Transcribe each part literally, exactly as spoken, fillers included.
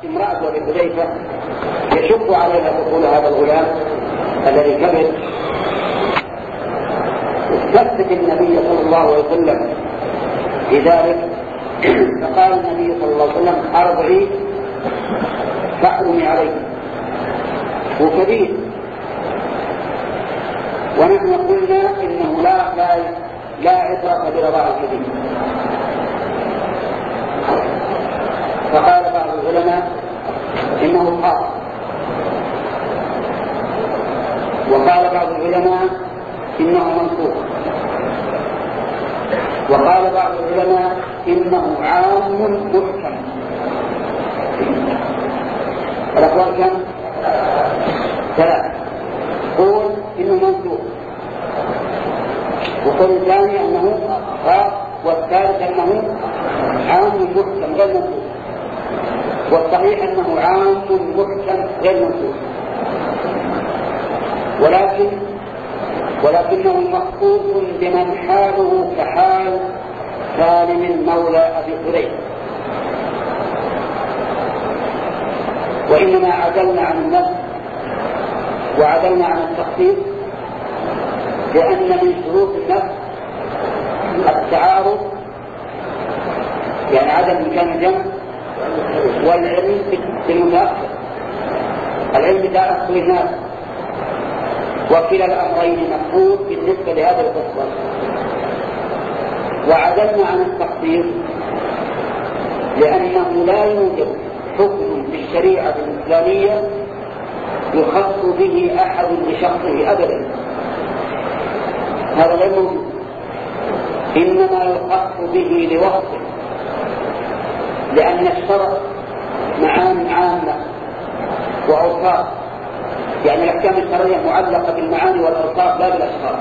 امرأة أبي حذيفة يشق عليها دخول هذا الغلام الذي كبر، استفتت النبي صلى الله عليه وسلم في ذلك، فقال النبي صلى الله عليه وسلم أرضعي فاحرمي عليه، وكبير. ونحن قلنا إنه لا لا لا عبرة برضاع الكبير. فقال بعض العلماء إنه خاص، وقال بعض العلماء إنه منصوص، وقال بعض العلماء إنه عام محكم. الأقوال كم؟ ثلاث. قول إنه منصوص، وقول الثاني أنه خاص، والثالث أنه عام محكم غير منصوص، والصحيح أنه عام محكم غير منصوص. ولكن ولكنه مخصوص بمن حاله كحال سالم مولى أبي حذيفة، وإنما عدلنا عن النص وعدلنا عن التخصيص، لأن من شروط النص التعارض، يعني عدم إمكان الجمع، والعلم بالمتأخر، العلم بتأخر الناس، وكلا الأمرين مفقود بالنسبة لهذا القصة. وعدلنا عن التخصيص لأنه لا يوجد حكم في الشريعة الإسلامية يخص به أحد لشخصه أبدا، هذا غير موجود، إنما يخص به لوصفه، لأن الشرع معان عامة وأوصاف، يعني الأحكام الشرعية معلقة بالمعاني والأوصاف لا بالأشخاص،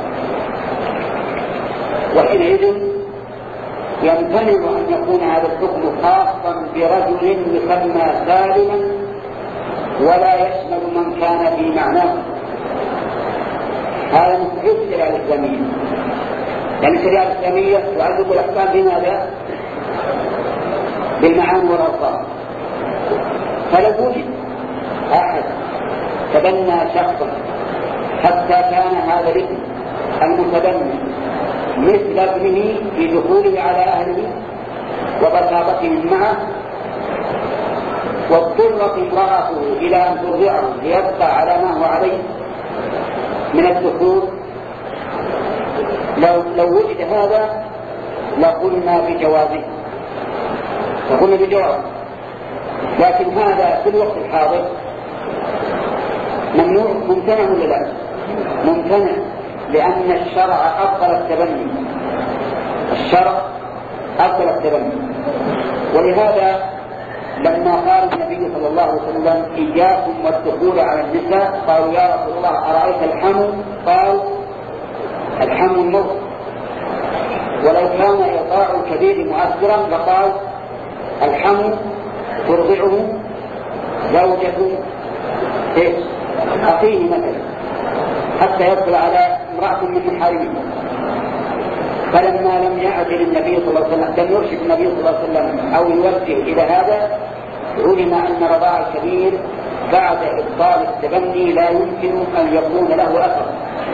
وحينئذ يمتنع أن يكون هذا الحكم خاصا برجل يسمى سالما ولا يشمل من كان في معناه. هذا مستحيل في الشريعة الإسلامية، يعني الشريعة الإسلامية تعلق الأحكام بماذا؟ بالمعاني والأوصاف. فلو وجد أحد تبنى شخصا حتى كان هذا الاسم المتبني مثل ابنه في دخوله على أهله وبساطتهم معه، واضطرت امرأته إلى أن ترضعه ليبقى على ما هو عليه من الدخول، لو, لو وجد هذا لقلنا بجوازه، لقلنا بجوازه. لكن هذا في الوقت الحاضر ممنوع، ممتنع ولا لا؟ ممتنع، لأن الشرع أفضل التبني، الشرع أفضل التبني. ولهذا لما قال النبي صلى الله عليه وسلم إياكم والدخول على النساء، قالوا يا رسول الله أرأيت الحمل؟ قال الحمل الموت. ولو كان إرضاع الكبير مؤثرا لقال الحمل ترضعه زوجة أخيه مثلا حتى يدخل على امرأة من محارمه. فلما لم يعجل النبي صلى الله عليه وسلم، لم يرشد النبي صلى الله عليه وسلم أو يوجه إلى هذا، علم أن رضاع الكبير بعد إبطال التبني لا يمكن أن يكون له أثر.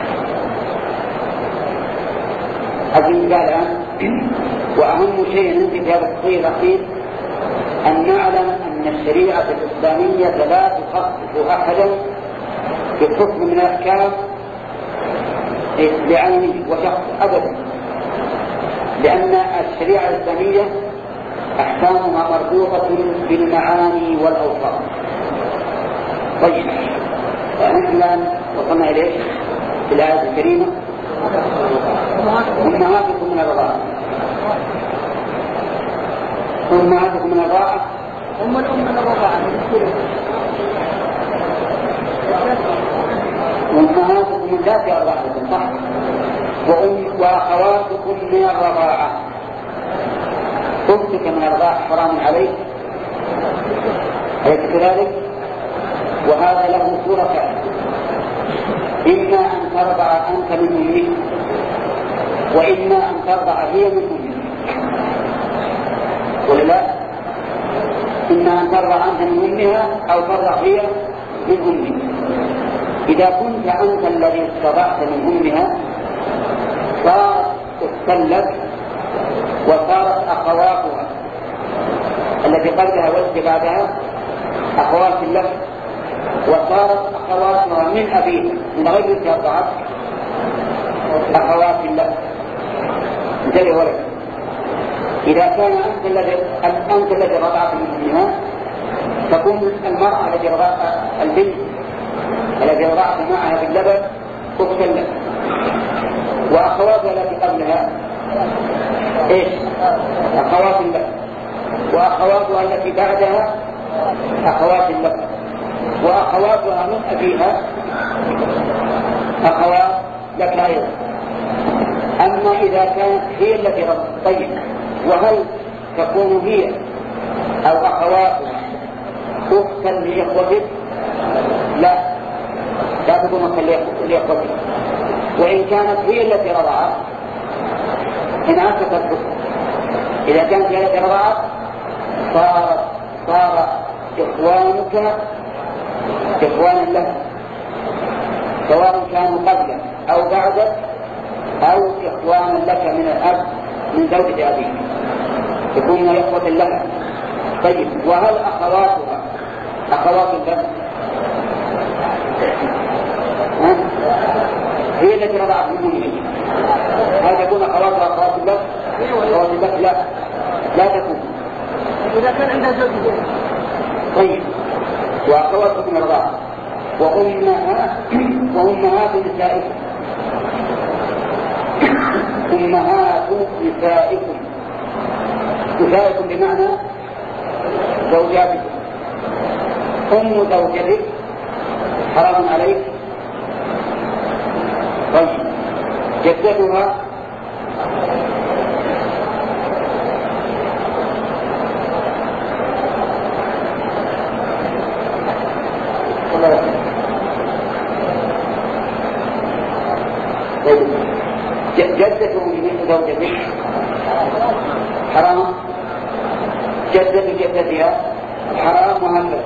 أظن قال وأهم شيء ننتج في هذا التصحيح الأخير أن نعلم أن الشريعة الإسلامية لا تخصص أحدا بحكم من الأحكام بعينه وشخص أبدا، لأن الشريعة الإسلامية أحكامها مربوطة بالمعاني والأوصاف. طيب نحن الآن وصلنا إليه في الآية الكريمة أمهاتكم من الرضاعة. أمهاتكم من الرضاعة أم الأم من الرضاعة أمهاتكم من ذات أرضاعكم، صح؟ وأخواتكم من الرضاعة. أختك من الرضاعة حرام عليك، أليس كذلك؟ وهذا له صورتان، إما أن ترضع أنت من أمك، وإما أن ترضع هي من أمك، ولا لا؟ إن إما أن ترضع أنت من أمها أو ترضع هي من أمك. إذا كنت أنت الذي استرضعت من أمها صارت تختلت وصارت أخواتها التي قبلها والتي بعدها أخوات لك، وصارت أخواتها من أبيها من غير الترضعت أخوات لك. انتبه ولك، إذا كان أنت الذي أنت الذي رضعت من أمها تكون المرأة التي رضعت البنت التي رضعت معها باللبن أختا لك، وأخواتها التي قبلها إيش؟ أخوات لك، وأخواتها التي بعدها أخوات لك، وأخواتها من أبيها أخوات لك أيضا. أما إذا كانت هي التي رضعت، طيب وهل تكون هي أو أخواتها أختا لإخوتك؟ لا، لا تكون أختا لإخوتك. وإن كانت هي التي رضعت انعكست الحكم. إذا كانت هي التي رضعت صار صار إخوانك إخوانا لك، سواء كانوا قبلك أو بعدك أو إخوانا لك من الأب من زوجة أبيك، يكونون إخوة لك. طيب وهل أخواتها أخوات لك؟ هي التي رضعت من أمك، هل تكون أخواتها أخوات لك؟ أخوات لك لا، لا تكون. إذا كان عندها زوجة. طيب وأخواتك من الرضاعة وأمهات وأمهات نسائكم أمهات نسائكم نسائكم بمعنى زوجاتكم. أم زوجتك حرام عليك. طيب جدتها جدته من زوجتك حرام، جدة جدتها حرام وهكذا.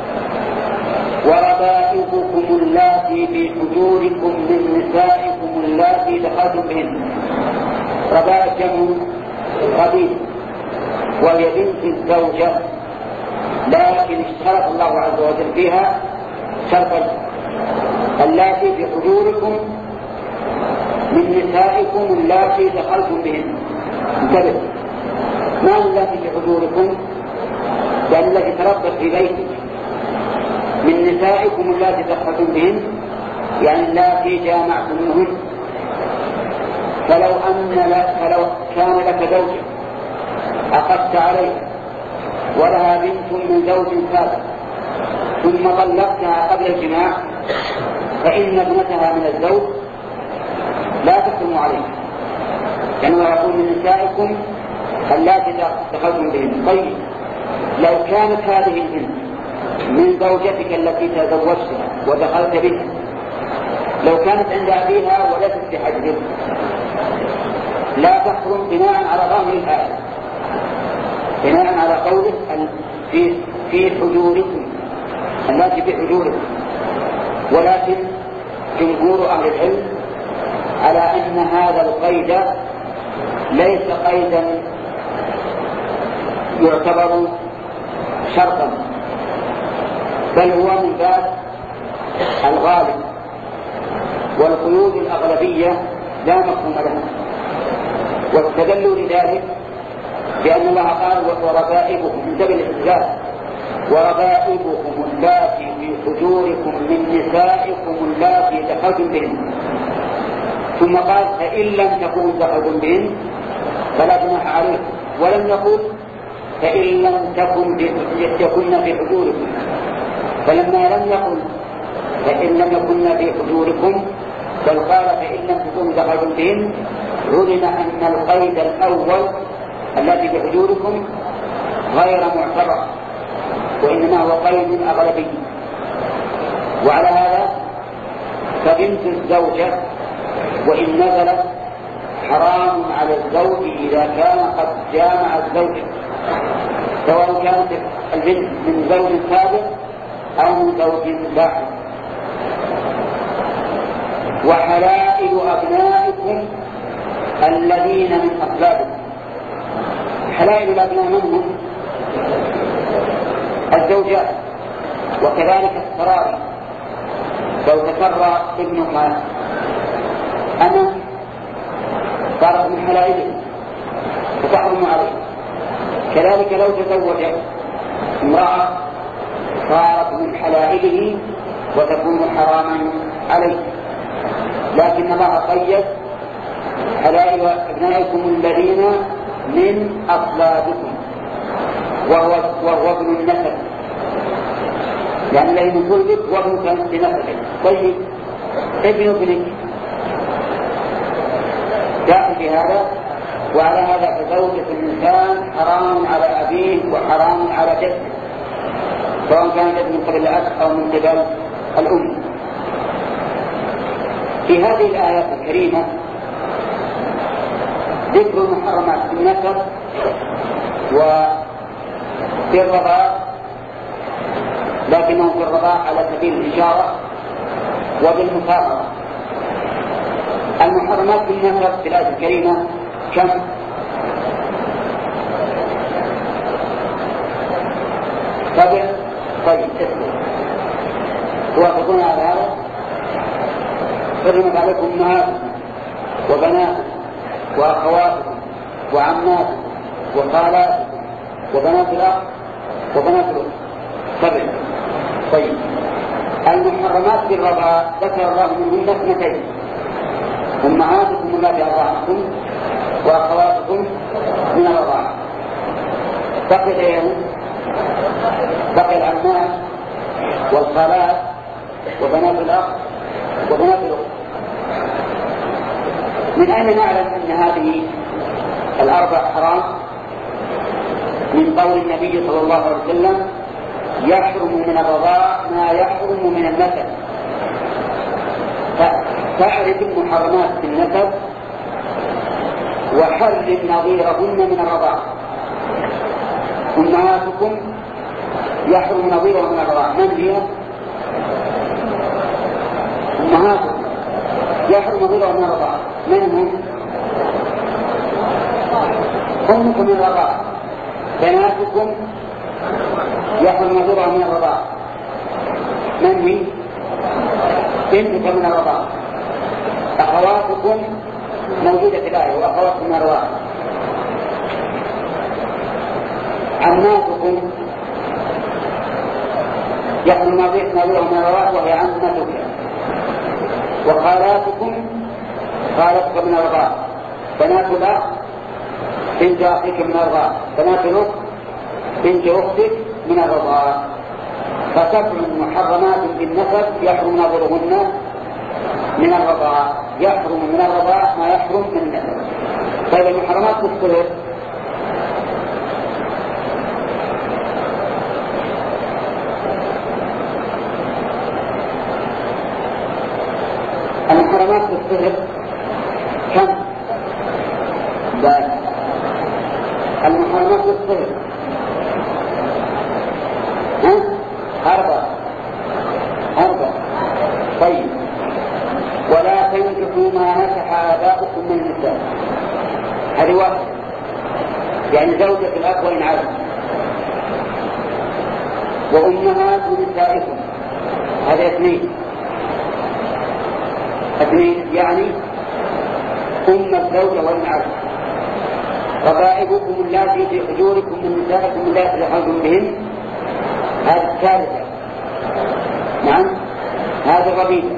وربائبكم اللاتي في حجوركم من نسائكم اللاتي دخلتم بهن. ربائب جمع ربيب وهي بنت الزوجة، لكن اشترط الله عز وجل فيها شرطا: اللاتي في حجوركم من نسائكم اللاتي دخلتم بهن. انتبه، ما اللاتي في حجوركم؟ لأن التي تربت في بيتك. من نسائكم اللاتي دخلتم بهن يعني اللاتي جامعتموهن. فلو أن لك فلو كان لك زوجة أخذت عليها ولها بنت من زوج سابق ثم طلقتها قبل الجماع، فإن ابنتها من الزوج لا تحكم عليه، لأنه يقول من نسائكم اللاتي دخلتم بهن. طيب لو كانت هذه البنت من زوجتك التي تزوجتها ودخلت بها، لو كانت عند أبيها وليست بحجر لا تحرم بناء على ظاهر الآية، بناء على قوله في في حجوركم التي في حجوركم. ولكن جمهور أهل العلم على أن هذا القيد ليس قيدا يعتبر شرطا، بل هو من باب الغالب، والقيود الأغلبية لا مفهوم لها. واستدلوا لذلك بأن الله قال: وربائبكم، انتبه الاستدلال، وربائبكم اللاتي في حجوركم من نسائكم اللاتي دخلتم بهن. ثم قال: فإن لم تكونوا دخلتم بهن فلا جناح عليكم. ولم يقل فإن لم تكن يكن في حجوركم. فلما لم يقل فإن لم يكن في حجوركم بل قال فإن لم تكونوا دخلتم بهن، علم أن القيد الأول الذي في حجوركم غير معتبر، وإنما هو قيد أغلبي. وعلى هذا فبنت الزوجة وإن نزلت حرام على الزوج إذا كان قد جامع الزوجة، سواء كانت البنت من زوج سابق أو من زوج لاحق. وحلائل أبنائكم الذين من أصلابكم. حلائل الأبناء من هم؟ الزوجات، وكذلك السراري. لو تسرى ابنها أنا صارت من حلائله فتحرم عليه. كذلك لو تزوج امرأة صارت من حلائله وتكون حراما عليه. لكن الله قيد حلائل أبنائكم الذين من أصلابكم، وهو وهو ابن النسب، يعني الذي من صلبك وابنك بنسبك. طيب ابن ابنك داخل في هذا، وعلى هذا فزوجة الإنسان حرام على أبيه وحرام على جده، سواء كان جد من قبل الأب أو من قبل الأم. في هذه الآيات الكريمة ذكر المحرمات في النسب وفي الرضاع، لكنه في الرضاع على سبيل الإشارة وبالمفارقة. المحرمات في النسب في الآية الكريمة كم؟ سبع. طيب توافقون على هذا؟ حرمت عليكم أمهاتكم وبناتكم وأخواتكم وعماتكم وخالاتكم وبنات الأخ وبنات الأخت. سبع. طيب المحرمات بالرضاع ذكر الله منهن اثنتين: أمهاتكم التي أرضعنكم وأخواتكم من الرضاعة. بقي ايه؟ بقي العمات والخالات وبنات الأخ وبنات الأخت. من أين نعلم أن هذه الأربع حرام؟ من قول النبي صلى الله عليه وسلم: يحرم من الرضاع ما يحرم من النسب. فاعرف المحرمات في النسب وحرم نظيرهن من الرضاع. أمهاتكم يحرم نظيرهن من الرضاع. من هي؟ أمهاتكم يحرم نظيرهن من الرضاع. من هم؟ أمكم من الرضاع. بناتكم يحرم نظيرهن من الرضاع. من هي؟ بنتك من الرضاع. أخواتكم موجودة في الآية: وأخواتكم من الرضاع. عماتكم يحرم نظيرهن من الرضاع وهي عمتك. وخالاتكم خالتك من الرضاع. بنات الأخ بنت أخيك من الرضاع. بنات الأخت بنت أختك من الرضاع. فسبع محرمات بالنسب يحرم نظرهن من الرضاع. يحرم من الرضاع ما يحرم من النسب. طيب المحرمات بالصهر المحرمات بالصهر كم؟ لا. المحرمات بالصهر ها؟ أربعة. أربعة. طيب ولا تنكحوا ما نكح آباؤكم من النساء. هذه واحدة، يعني زوجة الأب وإن عدم. وأمهات نسائكم هذا اثنين. اثنين يعني أم الزوجة وإن عدم. ربائبكم اللاتي في حجوركم من نسائكم اللاتي دخلتم بهن. هذه الثالثة. نعم هذا الربيع.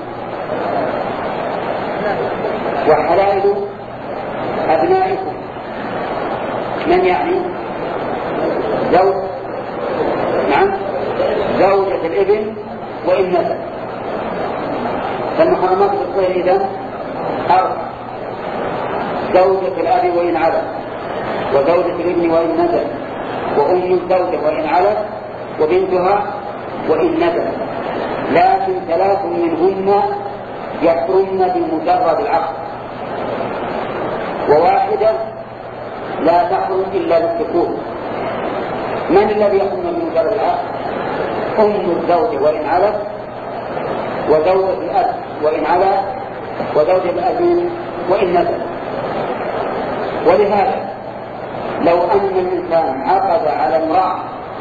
وحلائل أبنائكم من يعني؟ زوج. نعم زوجة الابن وإن نزل. فالمحرمات بالصهر إذن أربع: زوجة الأب وإن علت، وزوجة الابن وإن نزل، وأم الزوجة وإن علت، وبنتها وإن نزل. لكن ثلاث منهن يحرمن بمجرد العقد، وواحدة لا تحرم إلا بالدخول. من الذي يقوم بمجرد العقد؟ أم الزوج وإن علت، وزوجة الأب وإن علت، وزوجة الأبي وإن نزل. ولهذا لو أن الإنسان عقد على امرأة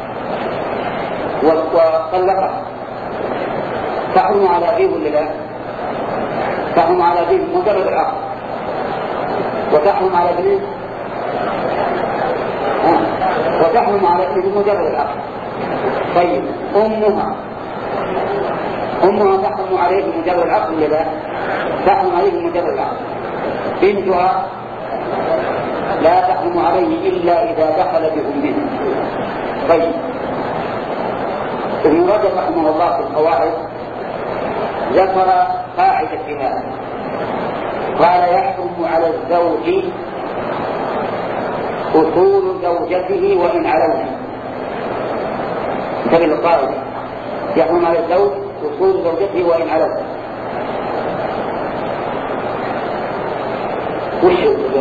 وطلقها تحرم على أبيه ولا لا؟ تحرم على أبيه مجرد العقد، وتحرم على ابنه، وتحرم على ابنه مجرد العقد. طيب أمها أمها تحرم عليه بمجرد العقد ولا لا؟ تحرم عليه بمجرد العقد. بنتها لا تحرم عليه إلا إذا دخل بأمه. طيب ابن رجب رحمه الله في القواعد ذكر قاعدة في هذا، قال يحرم على الزوج أصول زوجته وإن علوها. انتبه للقاعدة، يحرم على الزوج أصول زوجته وإن علوها. وش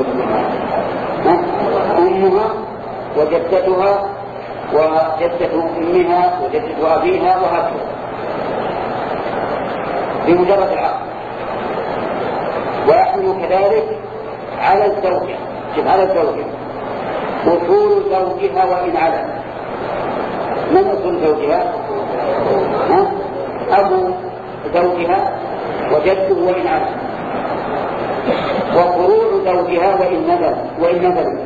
أمها وجدتها وجدة أمها وجدة أبيها وهكذا بمجرد العقد. ويحرم كذلك على الزوجة، شوف على الزوجة أصول زوجها وإن على. من أصول زوجها؟ ها؟ أبو زوجها وجده وإن على، وفروع زوجها وإن نزل وإن نزل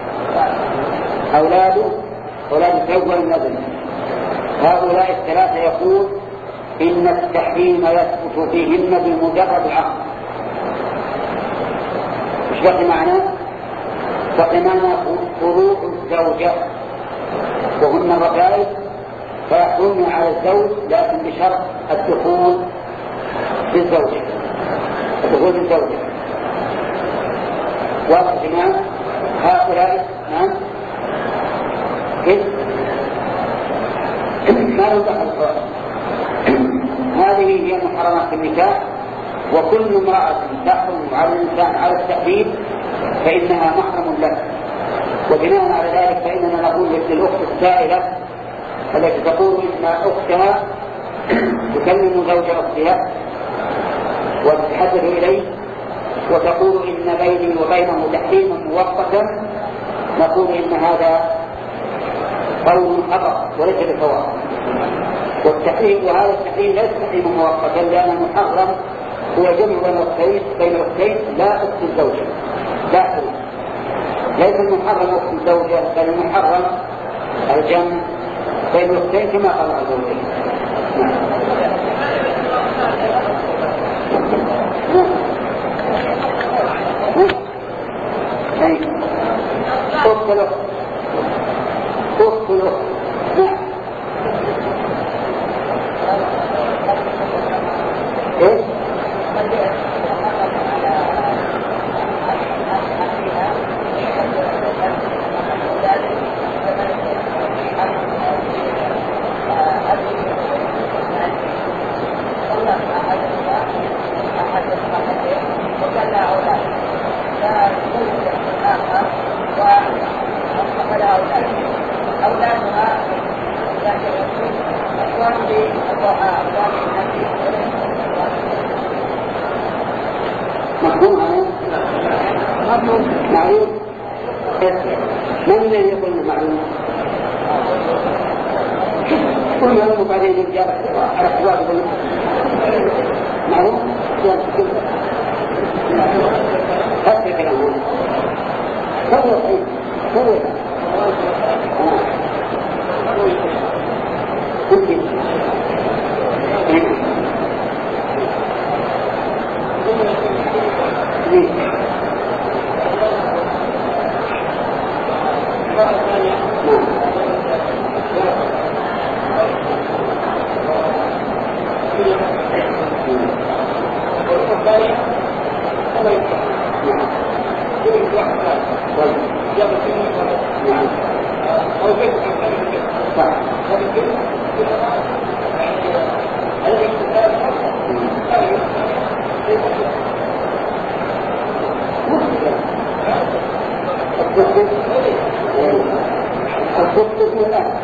أولاده أولاد الزوج وإن نزل. هؤلاء الثلاثة يقول إن التحريم يثبت فيهن بمجرد العقد. مش بقي معنى بقي معنى فروع الزوجة وهن الركائز فيحرمن على الزوج، لكن بشرط الدخول بالزوجة، الدخول بالزوجة. واضح يا جماعة؟ هؤلاء نعم كيف؟ ما يدخل الفرق. هذه هي محرمات النكاح، وكل امرأة تحرم على الإنسان على التأبيد فإنها محرم له. وبناء على ذلك فإننا نقول للأخت السائلة التي تقول إن أختها تكلم زوج أختها وتتحدث إليه وتقول إن بيني وبينه تحريما مؤقتا، نقول إن هذا قول خطأ وليس بصواب. والتحريم وهذا التحريم ليس تحريما مؤقتا، لأن المحرم هو جمع بين الأختين بين الأختين لا أخت الزوجة، لا أخت. ليس المحرم أخت الزوجة، بل المحرم الجمع بين الأختين كما قال الزوجين. أخت الأخت أخت الأخت نعم. إيش؟ معلوم؟ من الذي يقول معلوم؟ كل يوم بعدين يرجع على اختبار يقول معلوم؟ هذا كلام هو هو هو الصدق اسم الأب.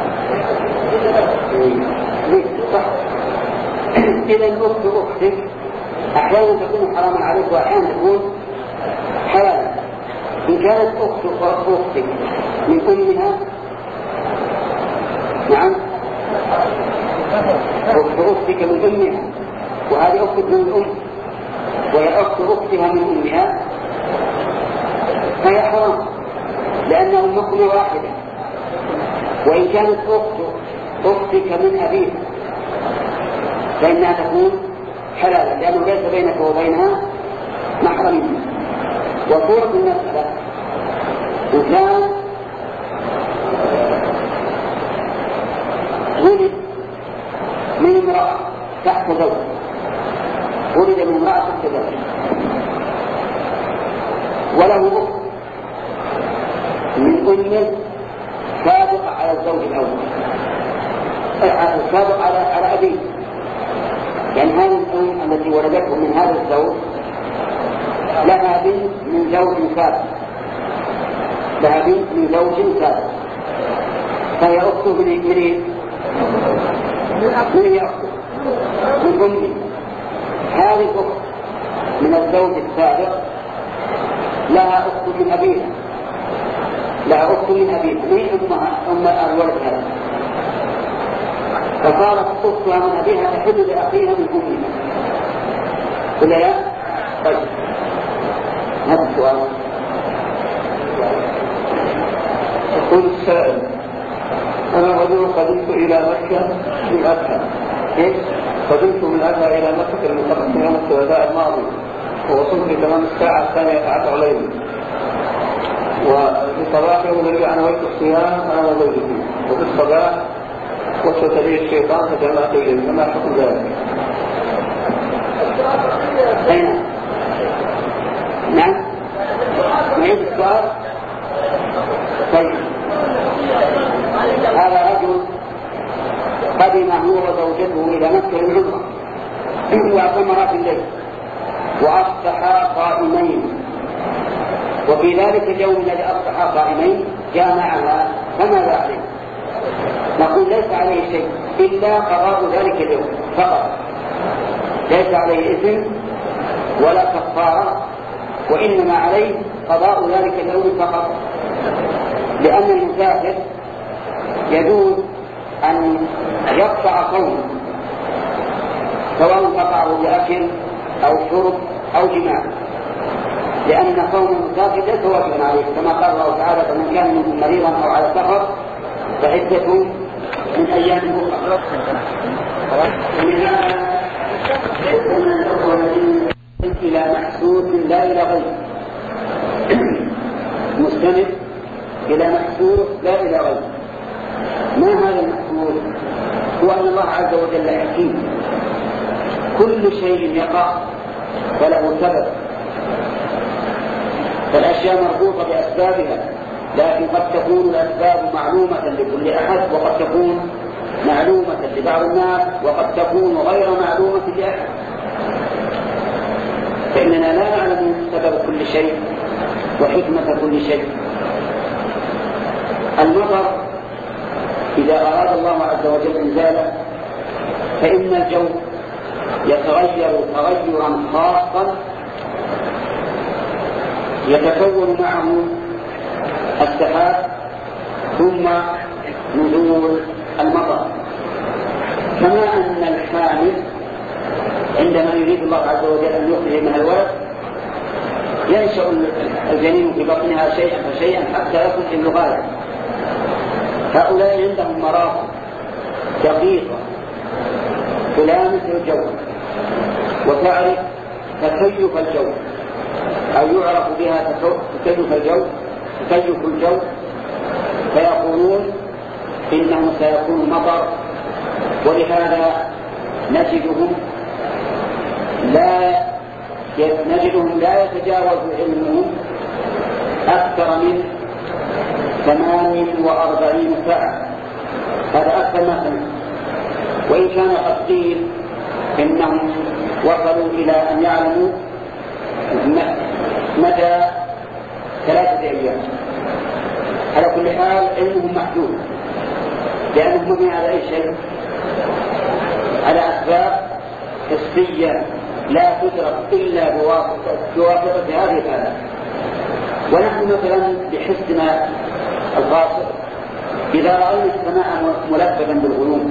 صح. إذا أخت أختك أحيانا تكون حراما عليك وأحيانا تكون حلالا. إن كانت أخت أختك من أمها، نعم، أخت أختك من أمها وهذه أختك من الأم وهي أخت أختها من أمها فهي حرام لأنها أمكم واحدة. وإن كانت أخت أختك من أبيها فإنها تكون حلالا لأنه ليس بينك وبينها محرم. وصورة المسألة إنسان ولد من امرأة تحت زوج، ولد من امرأة تحت زوج وله أخت من أمه سابقة على الزوج الأول، سابق على على أبيه، يعني هذه الأم التي ولدته من هذا الزوج لها بنت من زوج سابق، لها بنت من زوج سابق، فهي أخته من من من هي أخته من أمه. هذه الأخت من الزوج السابق لها أخت من أبيها، لها أخت من أبيها من أمها أم الولد هذا، فصارت أختها من أبيها تحل لأخيها من أمها. ولا لا؟ طيب هذا السؤال. يقول السائل: أنا رجل قدمت إلى مكة من أدهى. إيش؟ قدمت من أدهى إلى مكة المقدسة يوم الثلاثاء الماضي، ووصلت في تمام الساعة الثانية عشر ليلا، وفي صباح يوم الذي أنا نويت الصيام أنا وزوجتي، وفي الصباح وسوس لي الشيطان فجمعت إليه، فما حكم ذلك؟ أين؟ نعم؟ نعيد السؤال؟ طيب، هذا رجل قدم هو وزوجته إلى مكة للعمرة واعتمرا في الليل وأصبحا قائمين، وفي ذلك اليوم الذي أصبحا قائمين جامعها، فماذا عليه؟ نقول ليس عليه شيء إلا قضاء ذلك اليوم فقط، ليس عليه إثم ولا كفارة، وإنما عليه قضاء ذلك اليوم فقط، لأن المسافر يجوز أن يقطع صومه سواء قطعه بأكل أو شرب أو جماع، لأن صوم المسافر ليس واجبا عليه، كما قال الله تعالى: فمن كان منكم مريضا أو على سفر فعدة من أيام أخرى. إلى محسوس لا إلى غيره، مستند إلى محسوس لا إلى غيره. ما هذا المحسوس؟ هو أن الله عز وجل حكيم، كل شيء يقع فله سبب، فالأشياء مربوطة بأسبابها، لكن قد تكون الأسباب معلومة لكل أحد، وقد تكون معلومة لبعض الناس، وقد تكون غير معلومة لأحد، فإننا لا نعلم سبب كل شيء وحكمة كل شيء. المطر إذا أراد الله عز وجل إنزاله فإن الجو يتغير تغيرا خاصا يتكون معه السحاب ثم نزول المطر، كما أن الحامل عندما يريد الله عز وجل أن يخرج من الولد ينشأ الجنين في بطنها شيئا فشيئا حتى يكون ابن غالب. هؤلاء عندهم مراحل دقيقة تلامس الجو وتعرف تكيف الجو، أو يعرف بها تكيف الجو تكيف الجو فيقولون إنه سيكون مطر. ولهذا نجدهم لا نجدهم لا يتجاوز علمهم أكثر من ثمان وأربعين ساعة، هذا أكثر ما سمع. وإن كان قد قيل إنهم وصلوا إلى أن يعلموا مدى ثلاثة أيام، على كل حال علمهم محدود، لأنهم مبني على أي شيء؟ على أسباب حسية لا تدرك إلا بواسطة هذه الآلات. ونحن مثلا بحسنا القاصر إذا رأينا السماء ملبدا بالغيوم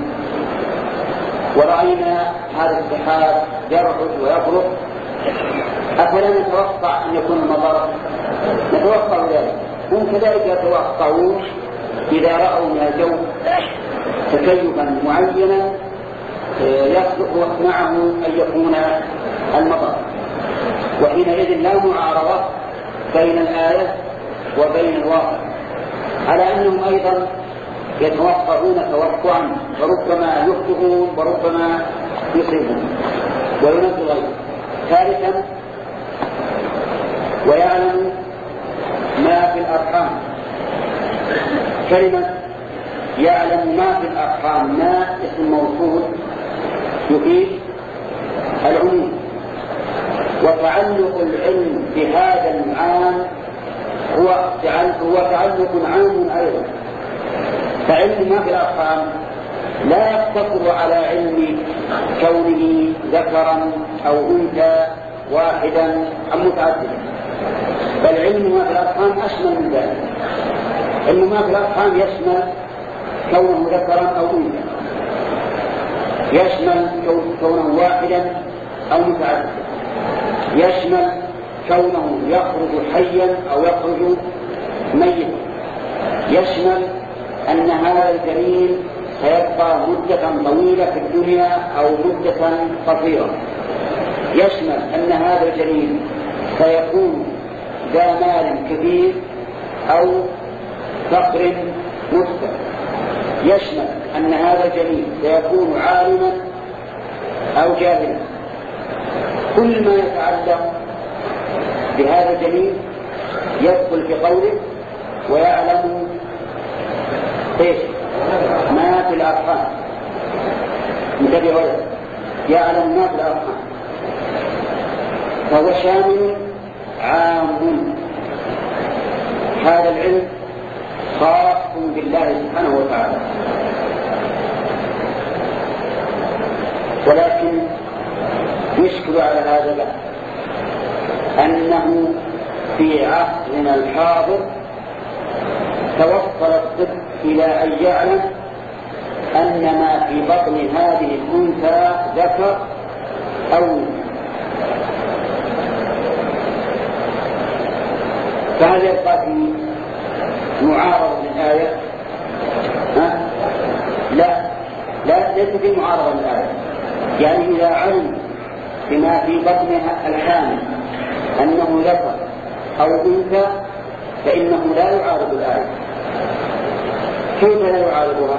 ورأينا هذا السحاب يرعد ويبرق، أفلا نتوقع أن يكون المطر؟ نتوقع ذلك. هم كذلك يتوقعون إذا رأوا من الجو تكيفا معينا يصلح معه أن يكون المطر، وحينئذ لا معارضة بين الآية وبين الواقع، على أنهم أيضا يتوقعون توقعا وربما يخطئون وربما يصيبون وينزل غيره. ثالثا ويعلم ما في الأرحام. كلمة يعلم ما في الأرحام، ما اسم موصول يفيد العموم، وتعلق العلم بهذا العام هو هو تعلق عام أيضا. فعلم ما في الأرحام لا يقتصر على علم كونه ذكرا أو أنثى واحدا أو متعددا، بل علم ما في الأرحام أشمل من ذلك. علم ما في الأرحام يشمل كونه ذكرا أو أنثى، يشمل كونه واحدا أو متعددا، يشمل كونه يخرج حيا أو يخرج ميتا، يشمل أن هذا الجنين سيبقى مدة طويلة في الدنيا أو مدة قصيرة، يشمل أن هذا الجنين سيكون ذا مال كبير أو فقر مستقر، يشمل أن هذا الجنين سيكون عالما أو جاهلا. كل ما يتعلق بهذا الجنين يدخل في قوله ويعلم ايش ما في الأرحام. انتبهوا، يعلم ما في الأرحام، فهو شامل عام. هذا العلم خاص بالله سبحانه وتعالى، ولكن يشكل على هذا بقى أنه في عصرنا الحاضر توصل الطب إلى أن يعلم أن ما في بطن هذه الأنثى ذكر أو أنثى. فهل يبقى في معارضة للآية؟ ها؟ لا لا ليس في معارضة للآية. يعني إذا علم بما في بطنها الحامل أنه ذكر أو أنثى فإنه لا يعارض الآية. كيف لا يعارضها؟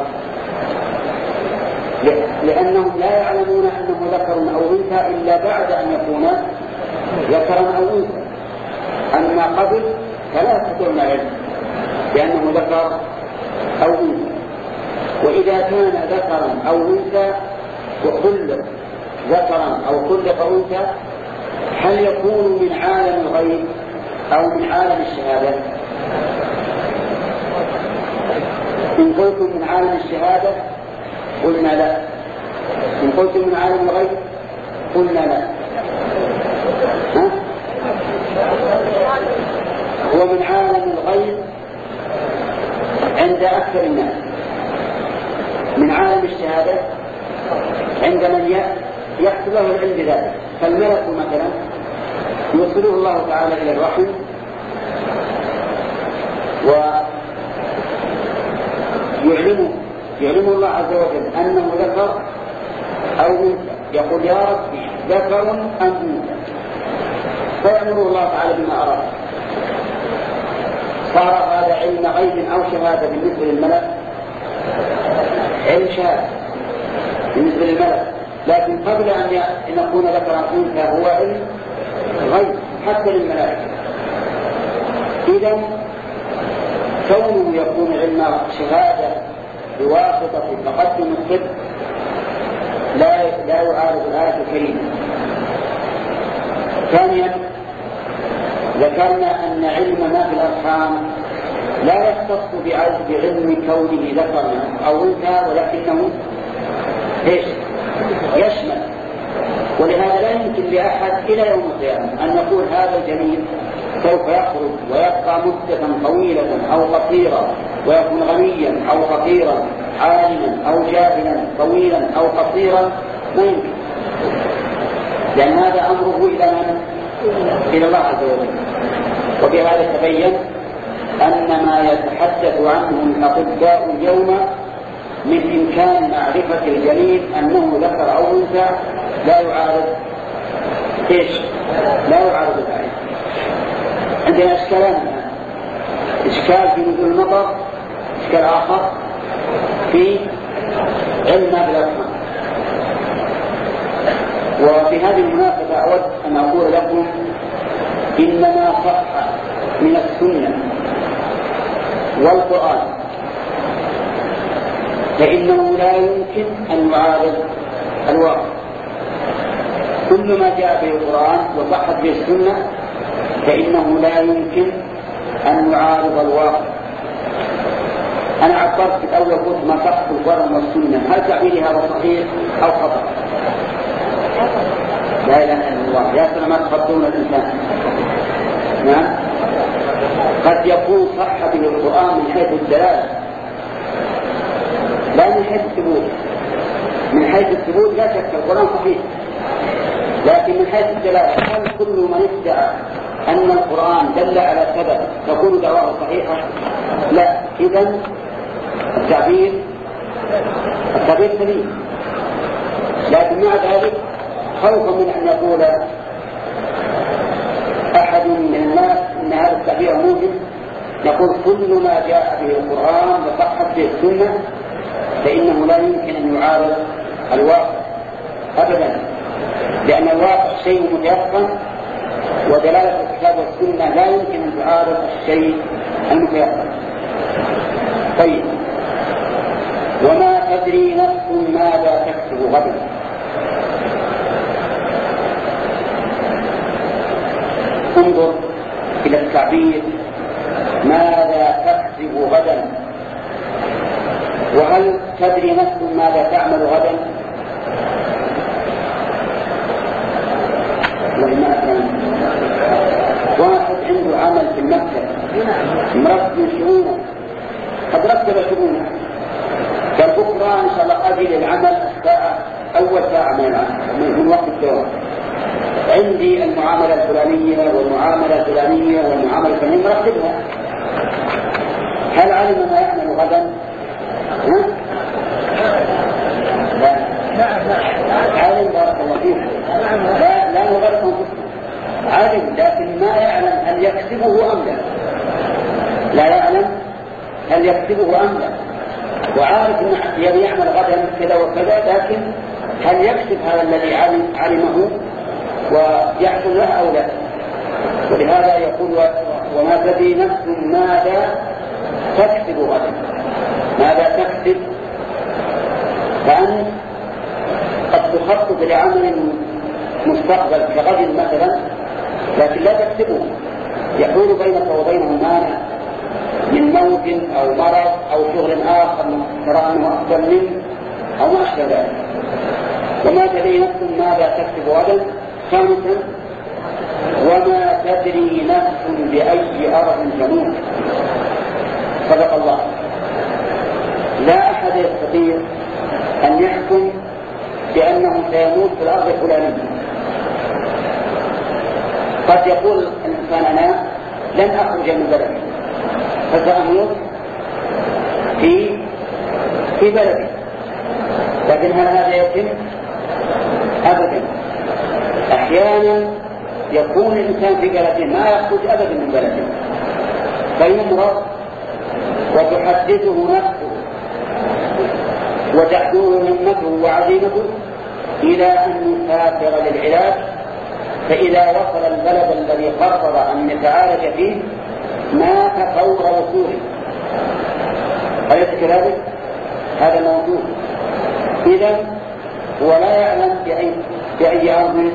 لأنهم لا يعلمون أنه ذكر أو أنثى إلا بعد أن يكون ذكرا أو أنثى. أما قبل فلا يستطيعون العلم لأنه ذكر أو أنثى. وإذا كان ذكرا أو أنثى وخلق ذكرا أو خلق أنثى هل يكون من عالم الغيب أو من عالم الشهادة؟ إن قلتم من عالم الشهادة قلنا لا، إن قلتم من عالم الغيب قلنا لا. ها؟ هو من عالم الغيب عند أكثر الناس، من عالم الشهادة عند من يحصل له العلم بذلك. فالملك مثلا يوصله الله تعالى إلى الرحم ويعلمه يعلم الله عز وجل أنه ذكر أو أنثى، يقول يا ربي ذكر أم أنثى، فيأمر الله تعالى بما أراد. صار هذا علم غيب أو شهادة بالنسبة للملك؟ علم شهادة بالنسبة للملك، لكن قبل أن يكون ذكر أنثى هو علم غيب حتى للملائكة. إذن كونه يكون علم شهادة بواسطة تقدم الطب لا لا يعارض الآية الكريمة. ثانيا ذكرنا أن علم ما في الأرحام لا يختص بعلم كونه ذكر أو أنثى، ولكنه إيش؟ يشمل. ولهذا لا يمكن لأحد إلى يوم القيامة أن يقول هذا الجنين سوف يخرج ويبقى مدة طويلة أو قصيرة، ويكون غنيا أو فقيرا، عالما أو جاهلا، طويلا أو قصيرا، ما يمكن، لأن هذا أمره إلى من؟ إلى الله عز وجل. وبهذا تبين أن ما يتحدث عنه الأطباء اليوم من إمكان معرفة الجنين أنه ذكر أو أنثى لا يعارض إيش؟ لا يعارض الآية. عندنا إشكالان: إشكال في نزول المطر، إشكال آخر في علم ما بالأرحام. وفي هذه المناسبة أود أن أقول لكم إنما صح من السنة والقرآن فإنه لا يمكن أن يعارض الواقع. كل ما جاء به القرآن وصحت به السنة فإنه لا يمكن أن يعارض الواقع. أنا عبرت في الأول قلت ما صح في القرآن والسنة، هل تعبيري هذا صحيح أو خطأ؟ لا إله إلا الله. يا سلام ما تخطون الإنسان. نعم، قد يكون صح به القرآن من حيث الدلالة لا من حيث الثبوت. من حيث الثبوت لا شك القرآن صحيح، لكن من حيث الدلالة هل كل من ادعى أن القرآن دل على سبب تكون دعواه صحيحة؟ لا. إذن التعبير التعبير سليم، لكن مع ذلك خوفا من أن يقول أحد من الناس أن هذا التعبير موجب، نقول كل ما جاء به القرآن وصحت به السنة فإنه لا يمكن أن يعارض الواقع أبدا، لأن الواقع شيء متيقن، ودلالة الكتاب والسنة لا يمكن أن تعارض الشيء المتيقن. طيب، وما تدري نفس ماذا تكسب غدا. انظر إلى التعبير ماذا تكسب غدا، وهل تدري نفس ماذا تعمل غدا؟ لما أفهم واحد عنده عمل في المكتب مرتب شؤونه، قد رتب شؤونه، قال بكرة إن شاء الله أجي للعمل الساعة أول ساعة من, من وقت الدوام، عندي المعاملة الفلانية والمعاملة الفلانية والمعاملة الفلانية مرتبها. هل علم ما يعمل غدا؟ ها؟ لا. علم بارك الله فيك. لا لا نغلق علم، لكن ما يعلم هل يكسبه أم لا. لا يعلم هل يكسبه أم لا، وعارف أن يبي يعمل غدا كذا وكذا، لكن هل يكسب هذا الذي علم علمه ويحصل له أو لا. ولهذا يقول وما تدري نفس ماذا تكسب غدا. ماذا تكسب؟ فأنت قد تخطط لعمل مستقبل كغد مثلا، لكن لا تكسبه، يحول بينك وبينه مانع من موت أو مرض أو شغل آخر ترى أنه أفضل منه أو ما أشبه ذلك. وما تدري نفس ماذا تكسب غدا. خامسا، وما تدري نفس بأي أرض تموت. صدق الله. لا أحد يستطيع أن يحكم بأنه سيموت في الأرض الفلانية. قد يقول الإنسان أنا لن أخرج من بلدي فسأموت في في بلدي، لكن هل هذا يتم؟ أبدا. أحيانا يكون الإنسان في بلده ما يخرج أبدا من بلده فيمرض وتحدثه نفسه وتحدوه همته وعزيمته إلى أن يسافر للعلاج، فإذا وصل البلد الذي قرر أن يتعالج فيه مات فور وصوله. أليس كذلك؟ هذا موجود. إذا هو لا يعلم بأي بأي أرض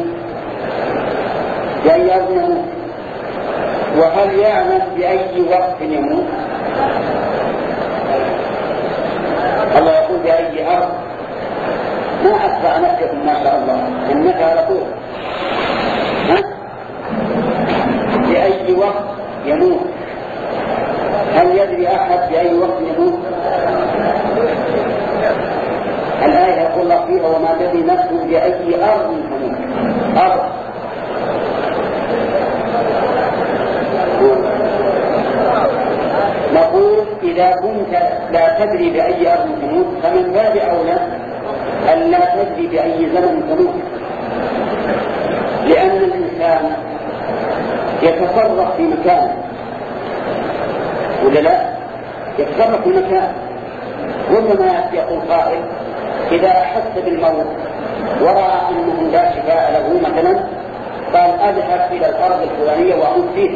بأي أرض يموت، وهل يعلم بأي وقت يموت؟ الله يقول بأي أرض، ما أسرع نفسكم ما شاء الله إنك على طول. بأي وقت يموت؟ هل يدري أحد بأي وقت يموت؟ الآية يقول الله فيها وما تدري نفس بأي أرض تموت. أرض نقول إذا كنت لا تدري بأي أرض تموت فمن باب أولى أن لا تدري بأي زمن تموت، لأن الإنسان يتصرف في مكانه ولا لا؟ يتصرف في مكانه. ربما يقول قائل إذا أحس بالموت ورأى أنه لا شفاء له مثلا قال أذهب إلى الأرض الفلانية وأموت فيه.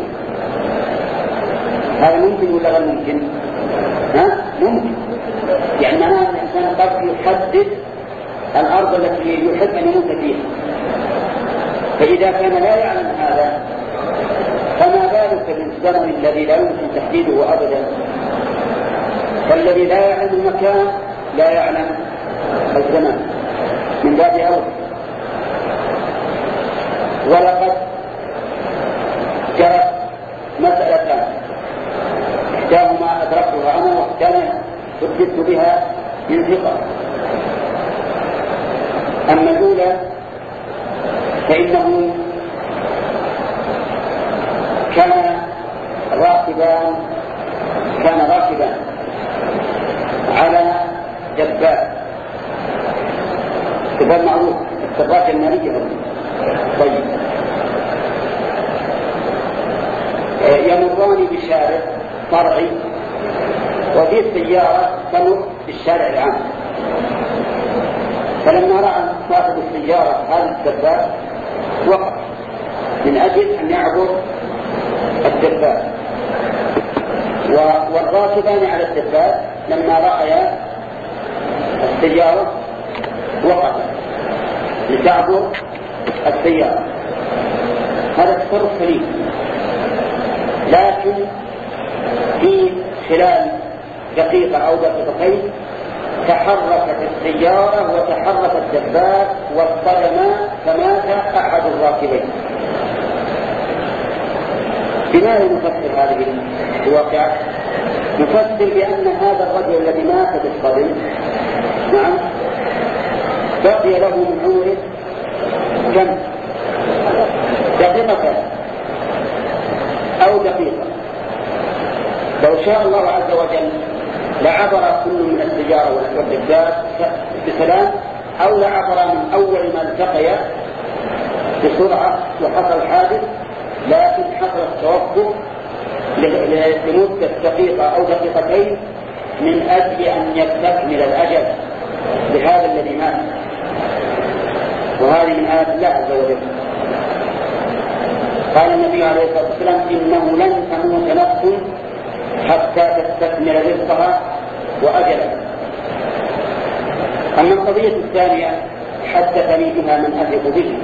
هذا ممكن ولا غير ممكن؟ ها؟ ممكن. يعني معناه الإنسان قد يحدد الأرض التي يحب أن يموت فيها. فإذا كان لا يعلم هذا فما بالك بالزمن الذي لا يمكن تحديده أبدا؟ فالذي لا يعلم المكان لا يعلم الزمان من باب أولى. ولقد جرت مسألتان إحداهما أدركتها أنا وإحداهما حدثت بها من ثقة. أما الأولى فإنه كان راكبا كان راكبا على دباب دباب معروف الدراجة المالية. طيب يمران بشارع فرعي وفي السيارة تمر بالشارع العام. فلما رأى صاحب السيارة هذا الدباب وقف من أجل أن يعبر الدباب، والراكبان على الدباب لما رأيا السيارة وقف لتعبر السيارة. هذا تصرف سليم، لكن في خلال دقيقة أو دقيقتين تحركت السيارة وتحرك الدباب واصطدما فمات أحد الراكبين. بماذا نفسر هذه الواقعة؟ نفسر بأن هذا الرجل الذي مات بالصدم نعم بقي له من عمره كم؟ دقيقة أو دقيقة. لو شاء الله عز وجل لعبر كل من السيارة والدباب بسلام، أو لعبر من أول ما التقيا بسرعة وحصل حادث، لكن حصل التوقف لمدة دقيقة أو دقيقتين من أجل أن يستكمل الأجل لهذا الذي مات. وهذه من آيات الله عز وجل. قال النبي عليه الصلاة والسلام إنه لن تموت نفس حتى تستكمل رزقها وأجلها. أما القضية الثانية حدثني بها من أثق به.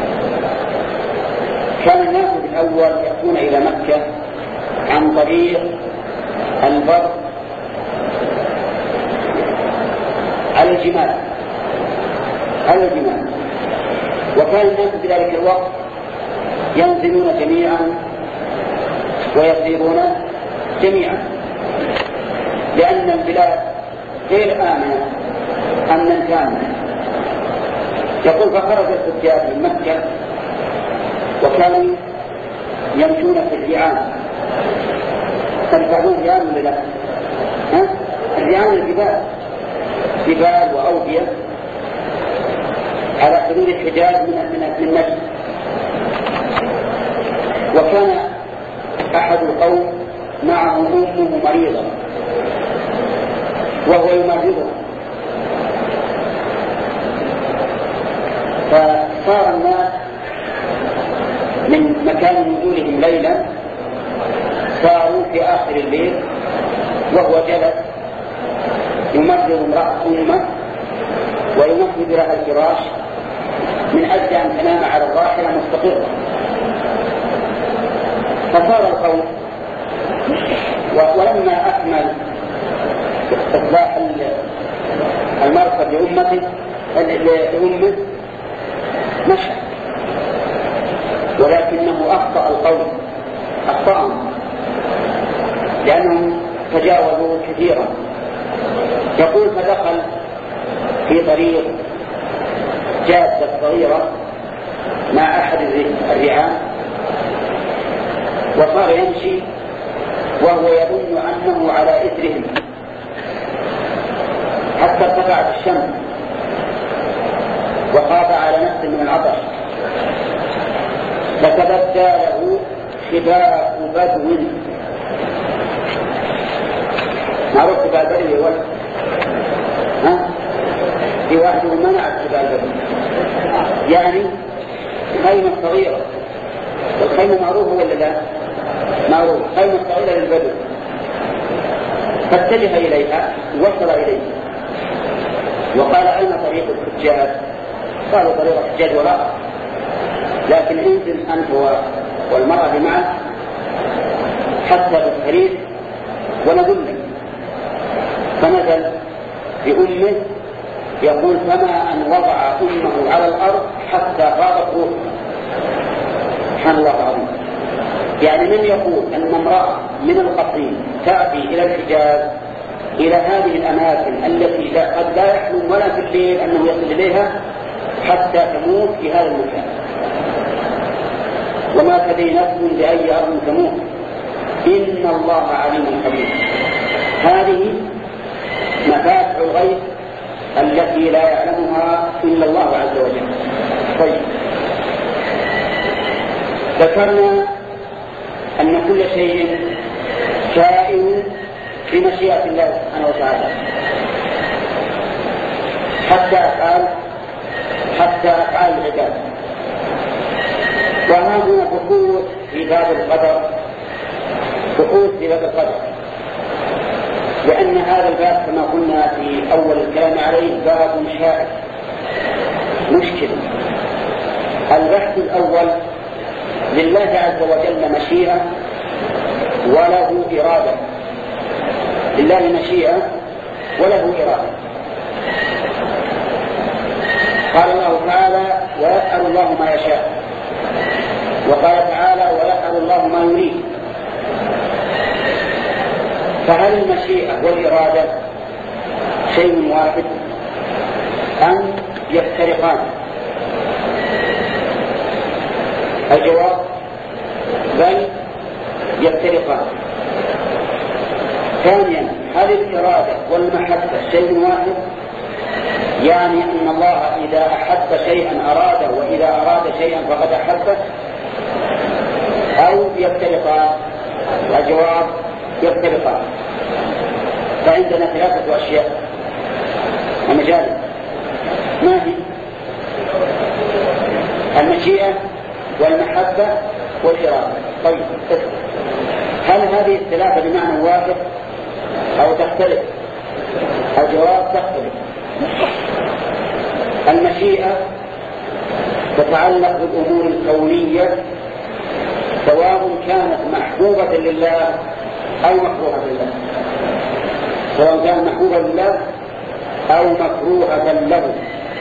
كان الناس بالأول يأتون إلى مكة عن طريق البر على الجمال على الجمال وكان الناس في ذلك الوقت ينزلون جميعا ويسيرون جميعا، لأن البلاد غير آمنة أمنا تاما. يقول فخرج الحجاج من مكة وكانوا يمشون في الريعان. تنفعون ريعان ولا لا؟ ها؟ الريعان الجبال جبال وأودية على حدود الحجاز من من نجد. وكان أحد القوم معه أمه مريضة وهو يمرضها، فصار الناس من مكان نزولهم ليلا صاروا في آخر الليل وهو جلس يمرض امرأة أمه ويمهد لها الفراش من أجل أن تنام على الراحلة مستقرة. فصار القوم ولما أكمل إصلاح المركب لأمته لأمه مشى، ولكنه أخطأ القول أخطأهم لأنهم تجاوزوا كثيرا. يقول فدخل في طريق جادة صغيرة مع أحد الرعاة وصار يمشي وهو يظن أنه على إثرهم حتى ارتفعت الشمس وخاف على نفسه من العطش، فتبدى له خباء بدو. معروف خباء البدو ولا ها؟ في واحد منع خباء البدو، يعني خيمة صغيرة، والخيمة معروفة ولا لا؟ معروف، خيمة صغيرة للبدو. فاتجه إليها وصل إليه وقال أين طريق الحجاج؟ قالوا طريق الحجاج وراء، لكن انزل أنت والمرأة اللي معك حتى بالخريف ونظلك. فنزل بأمه يقول فما أن وضع أمه على الأرض حتى غابت روحه. سبحان الله العظيم. يعني من يقول أن امرأة من القصيم تأتي إلى الحجاز إلى هذه الأماكن التي قد لا يحلم ولا في الليل أنه يصل إليها حتى تموت في هذا المكان، وما تدري نفس بأي أرض تموت، إن الله عليم خبير. هذه مفاتح الغيب التي لا يعلمها إلا الله عز وجل. طيب، ذكرنا أن كل شيء كائن بمشيئة الله سبحانه وتعالى، حتى أفعال حتى أفعال العباد. وهذا بحوث في باب القدر، بحوث في باب القدر، لأن هذا الباب كما قلنا في أول الكلام عليه باب شائك مشكل. البحث الأول لله عز وجل مشيئة وله إرادة، لله مشيئة وله إرادة. قال الله تعالى ويفعل الله ما يشاء، وقال تعالى ويفعل الله ما يريد. فهل المشيئة والإرادة شيء واحد أم يفترقان؟ الجواب بل يفترقان. ثانيا، هل الإرادة والمحبة شيء واحد؟ يعني أن الله إذا أحب شيئا أراده وإذا أراد شيئا فقد أحبه، أو يفترقان؟ الجواب يفترقان. فعندنا ثلاثة أشياء ومجال. ما هي؟ المشيئة والمحبة والإرادة. طيب، هل هذه الثلاثة بمعنى واحد أو تختلف؟ الجواب تختلف. المشيئة تتعلق بالأمور الكونية سواء كانت محبوبة لله أو مكروهة لله، سواء كانت محبوبة لله أو مكروهة له.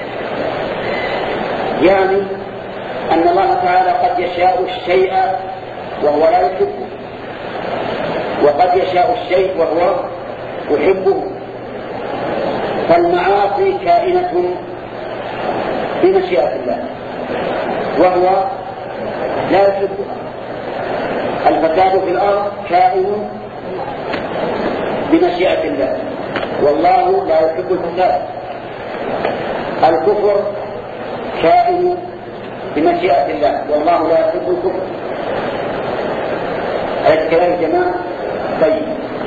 يعني أن الله تعالى قد يشاء الشيء وهو لا يحبه، وقد يشاء الشيء وهو يحبه. فالمعاصي كائنة بمشيئة الله وهو لا يحبها. الفساد في الأرض كائن بمشيئة الله والله لا يحب الفساد. الكفر كائن بمشيئة الله والله لا يحب الكفر. أليس كذلك يا جماعة؟ طيب،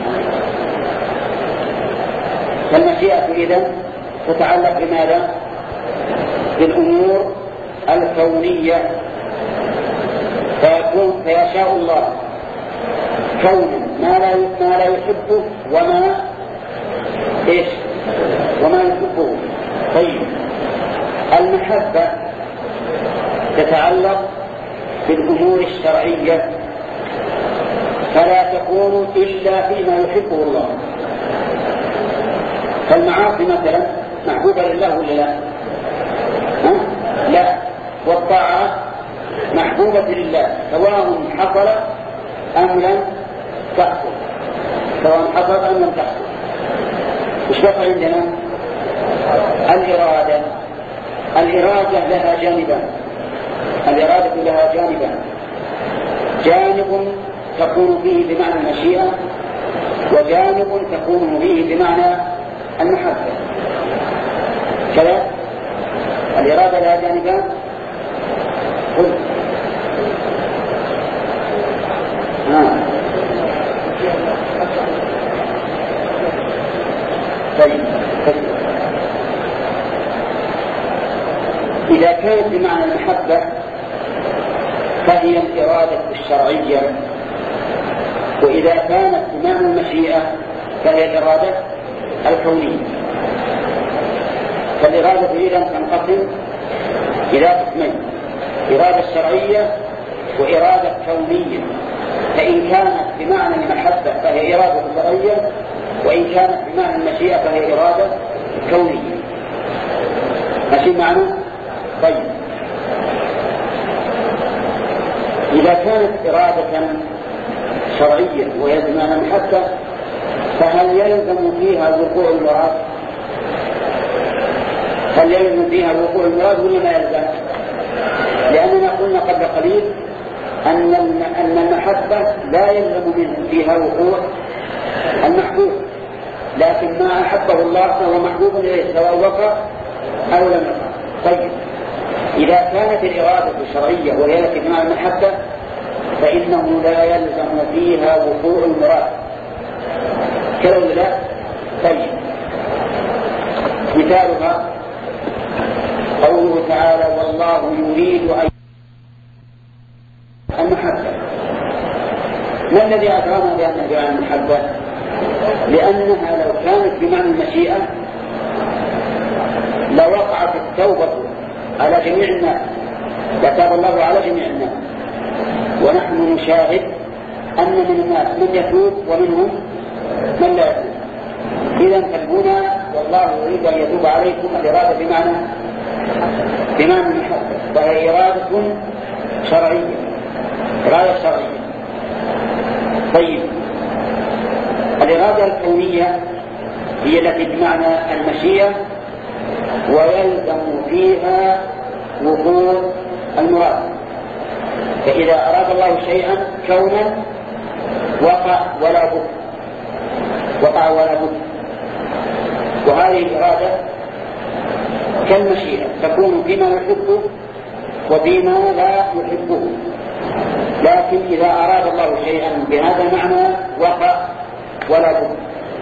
فالمشيئة إذن تتعلق بماذا؟ بالأمور الكونية. فيكون فيشاء الله كونا ما لا ما لا يحبه وما ايش وما يحبه. طيب، المحبة تتعلق بالأمور الشرعية فلا تكون إلا فيما يحبه الله. فالمعاصي مثلا محبوبة لله ولا لا؟ ها؟ لا. والطاعات محبوبة لله سواء حصل أم لم تحصل، سواء حصل أم لم تحصل. وش بقى عندنا؟ الإرادة. الإرادة لها جانبان. الإرادة لها جانبان، جانب تكون فيه بمعنى المشيئة، وجانب تكون فيه بمعنى المحبة. كذا الإرادة لها جانبان. قل آه. طيب إذا كانت بمعنى المحبة فهي الإرادة الشرعية، وإذا كانت بمعنى المشيئة فهي الإرادة الكونية. فالإرادة إذا تنقسم إلى قسمين: إرادة شرعية وإرادة كونية. فإن كانت بمعنى المحبة فهي إرادة شرعية، وإن كانت بمعنى المشيئة فهي إرادة كونية. ماشي معنا؟ طيب إذا كانت إرادة شرعية وهي بمعنى المحبة فهل يلزم فيها وقوع المراد؟ هل يلزم فيها وقوع المراد ولا ما يلزم؟ لأننا قلنا قبل قليل أن أن المحبة لا يلزم فيها وقوع المحبوب، لكن ما أحبه الله فهو محبوب إليه سواء وقع أو لم يقع. طيب إذا كانت الإرادة الشرعية وهي التي بمعنى المحبة فإنه لا يلزم فيها وقوع المراد. كذا ولا لا؟ طيب مثالها قوله تعالى: والله يريد أن المحبة. ما الذي أدرانا بأنها بمعنى المحبة؟ لأنها لو كانت بمعنى المشيئة لوقعت التوبة على جميع الناس، لتاب الله على جميع الناس، ونحن نشاهد أن من الناس من يتوب ومنهم من لا يتوب. إذا فالهنا والله يريد أن يتوب عليكم الإرادة بمعنى بمعنى المحبة، وهي إرادة شرعية، إرادة شرعية. طيب الإرادة الكونية هي التي بمعنى المشيئة ويلزم فيها وقوع المراد. فإذا أراد الله شيئا كونا وقع ولا بد، وقع ولا بد. وهذه الإرادة كالمشيئة تكون فيما يحبه وفيما لا يحبه، لكن إذا أراد الله شيئا بهذا المعنى وقع ولا بد.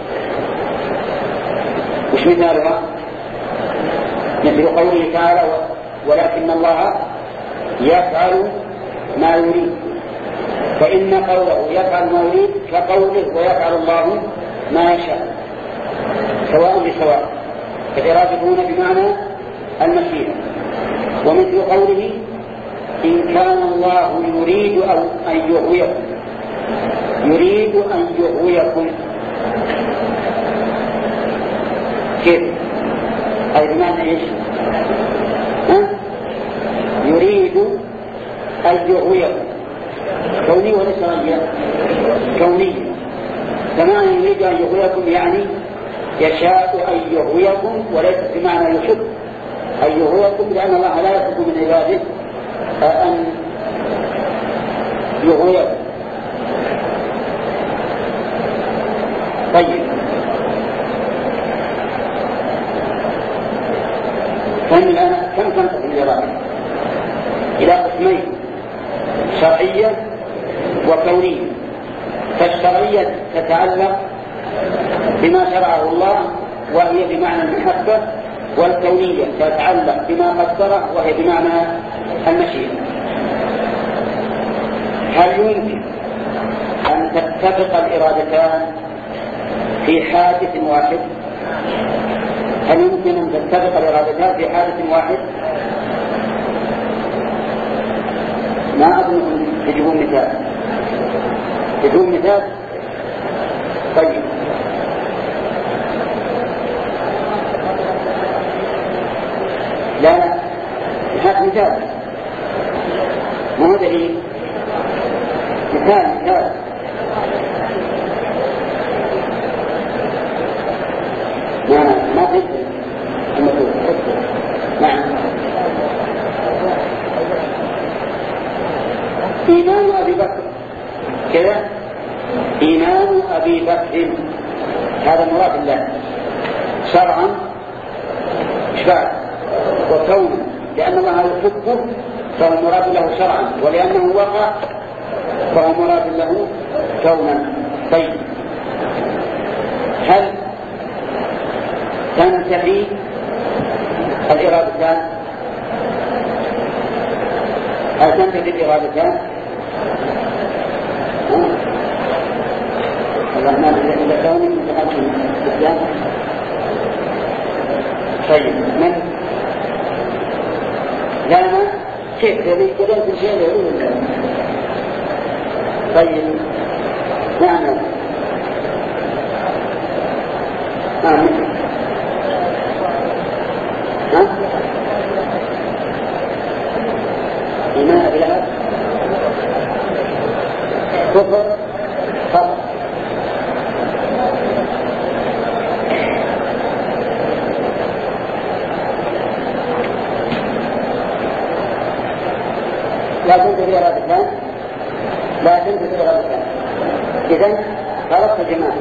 وش مثالها؟ مثل قوله تعالى: ولكن الله يفعل ما يريد. فإن قوله يفعل ما يريد كقوله ويفعل الله ما يشاء، سواء بسواء. فالإرادة هنا بمعنى المشيئة. ومثل قوله: إن كان الله يريد أو أن يغويكم، يريد أن يغويكم كيف؟ أي بمعنى إيش؟ ها؟ يريد أن يغويكم كوني ولا شرعية؟ كوني. كما يريد أن يغويكم يعني يشاء أن يغويكم، وليس بمعنى يحب أن يغويكم، لأن الله لا يحب من عباده أن يغويكم. طيب كم الآن كم تنقسم الإرادة؟ إلى قسمين: شرعية وكونية. فالشرعية تتعلق بما شرعه الله وهي بمعنى المحبة، والكونية تتعلق بما قدره وهي بمعنى المشيئة. هل يمكن أن تتفق الإرادتان في حادث واحد؟ هل يمكن أن تتفق الإرادتان في حادث واحد؟ ما أظن تجيبون مثال. بدون مثال. طيب لا لا هذا مثال مو دليل، مثال مثال ما ما في نعم. إيمان أبي بكر كذا، إيمان أبي بكر هذا مراد الله شرعا شرعا وكونا، لأن الله يحبه فهو مراد له شرعا، ولأنه وقع فهو مراد له كونا. طيب هل تنتهي الإرادتان؟ هل تنتهي الإرادتان؟ الرحمن إذا كونك متقدم الإسلام. طيب من لا ما كيف ذلك كلام في الشيء يقول الله. طيب نعم نعم ها إيمان بالله كفر خطأ. لا تنتهي إرادتان، لا تنتهي إرادتان. إذن غلط الجماعة.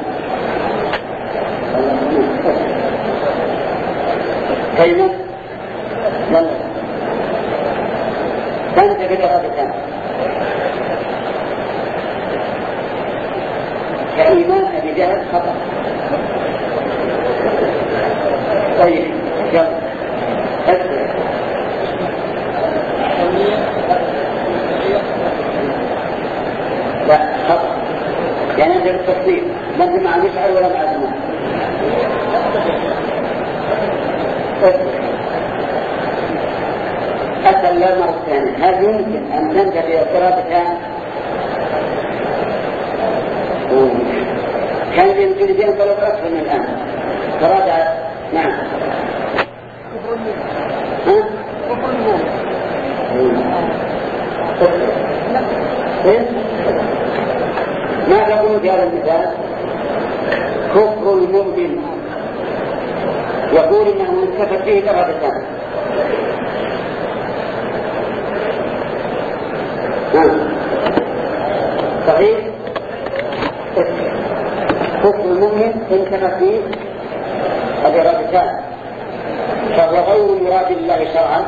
كلمة يلا تنتهي إرادتان كإيمان أبي جهل خطأ. طيب يلا أسفل لا خطأ، يعني أنت بالتفصيل ما أنت مع مشعر ولا مع زمان. أسأل لا مرة ثانية، هل يمكن أن تنتهي إرادتان؟ كان يمكن أن ينطلق أكثر من الآن تراجع. نعم ها؟ ما تقول في هذا المثال؟ كفر المؤمن يقول إنه انتفت فيه إرادتان. صحيح؟ كفر المؤمن انتفت فيه الإرادتان، فهو غير مراد الله شرعا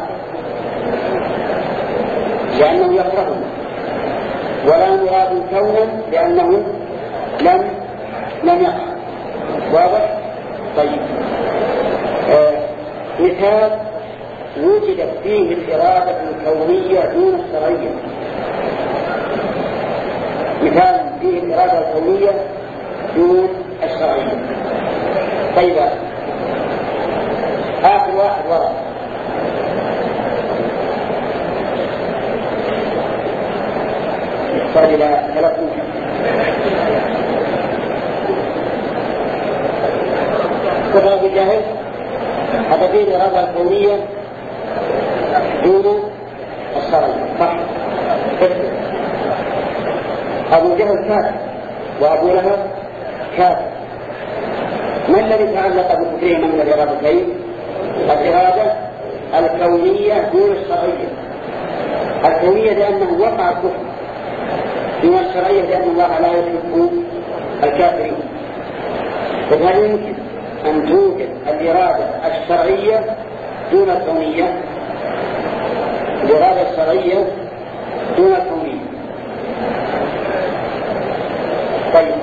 لأنه يكرهه، ولا مراد كونا لأنه لم لم يقع. واضح؟ طيب آه. مثال وجدت فيه الإرادة الكونية دون الشرعية، مثال فيه الإرادة الكونية دون الشرعية. طيب آخر واحد وراء يحتاج إلى ثلاثين. كفر بالجاهل هذا فيه الإرادة الكونية دون الشرعية، صح؟ أبو جهل كافر وأبو لهب كافر. ما الذي تعلق بكفرهما من الإرادتين؟ الإرادة الكونية دون الشرعية. الكونية لأنه وقع الكفر، دون الشرعية لأن الله لا يحب الكافرين. فهل يمكن أن توجد الإرادة الشرعية دون الكونية؟ الإرادة الشرعية دون الكونية. طيب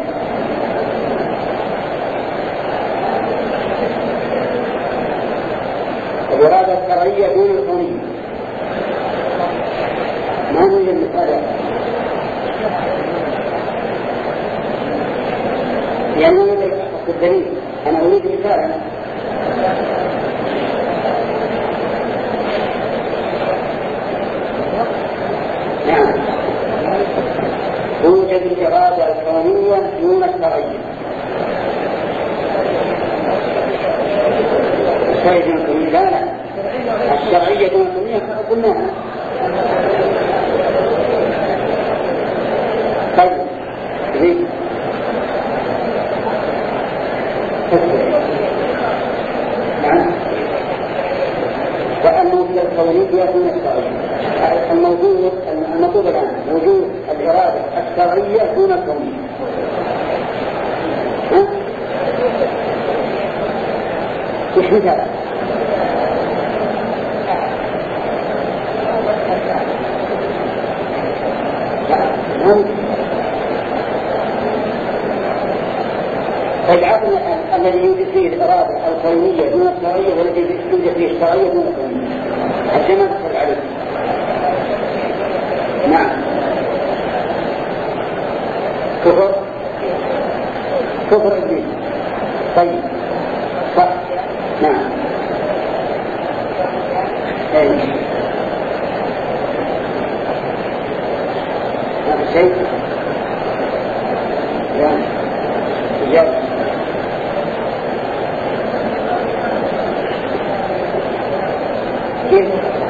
الإرادة الشرعية دون الكونية ما هو المثال؟ لأنه يدرك الدليل. أنا أريد مثالا. نعم توجد الإرادة الشرعية دون الكونية. لا لا، الشرعية دون الكونية قلناها. طيب زين نعم. والموجود الكونية دون الشرعية. الموجود الموجود الآن وجود الإرادة الشرعية دون الكونية. ها؟ وش مثال؟ فالعقل الذي يوجد فيه الإرادة الكونية دون الشرعية والذي يوجد فيه الشرعية دون الكونية الجمال تفعل عليه. نعم. كفر كفر إبليس. طيب صح. نعم. أي هذا الشيء يعني إجابة. كيف؟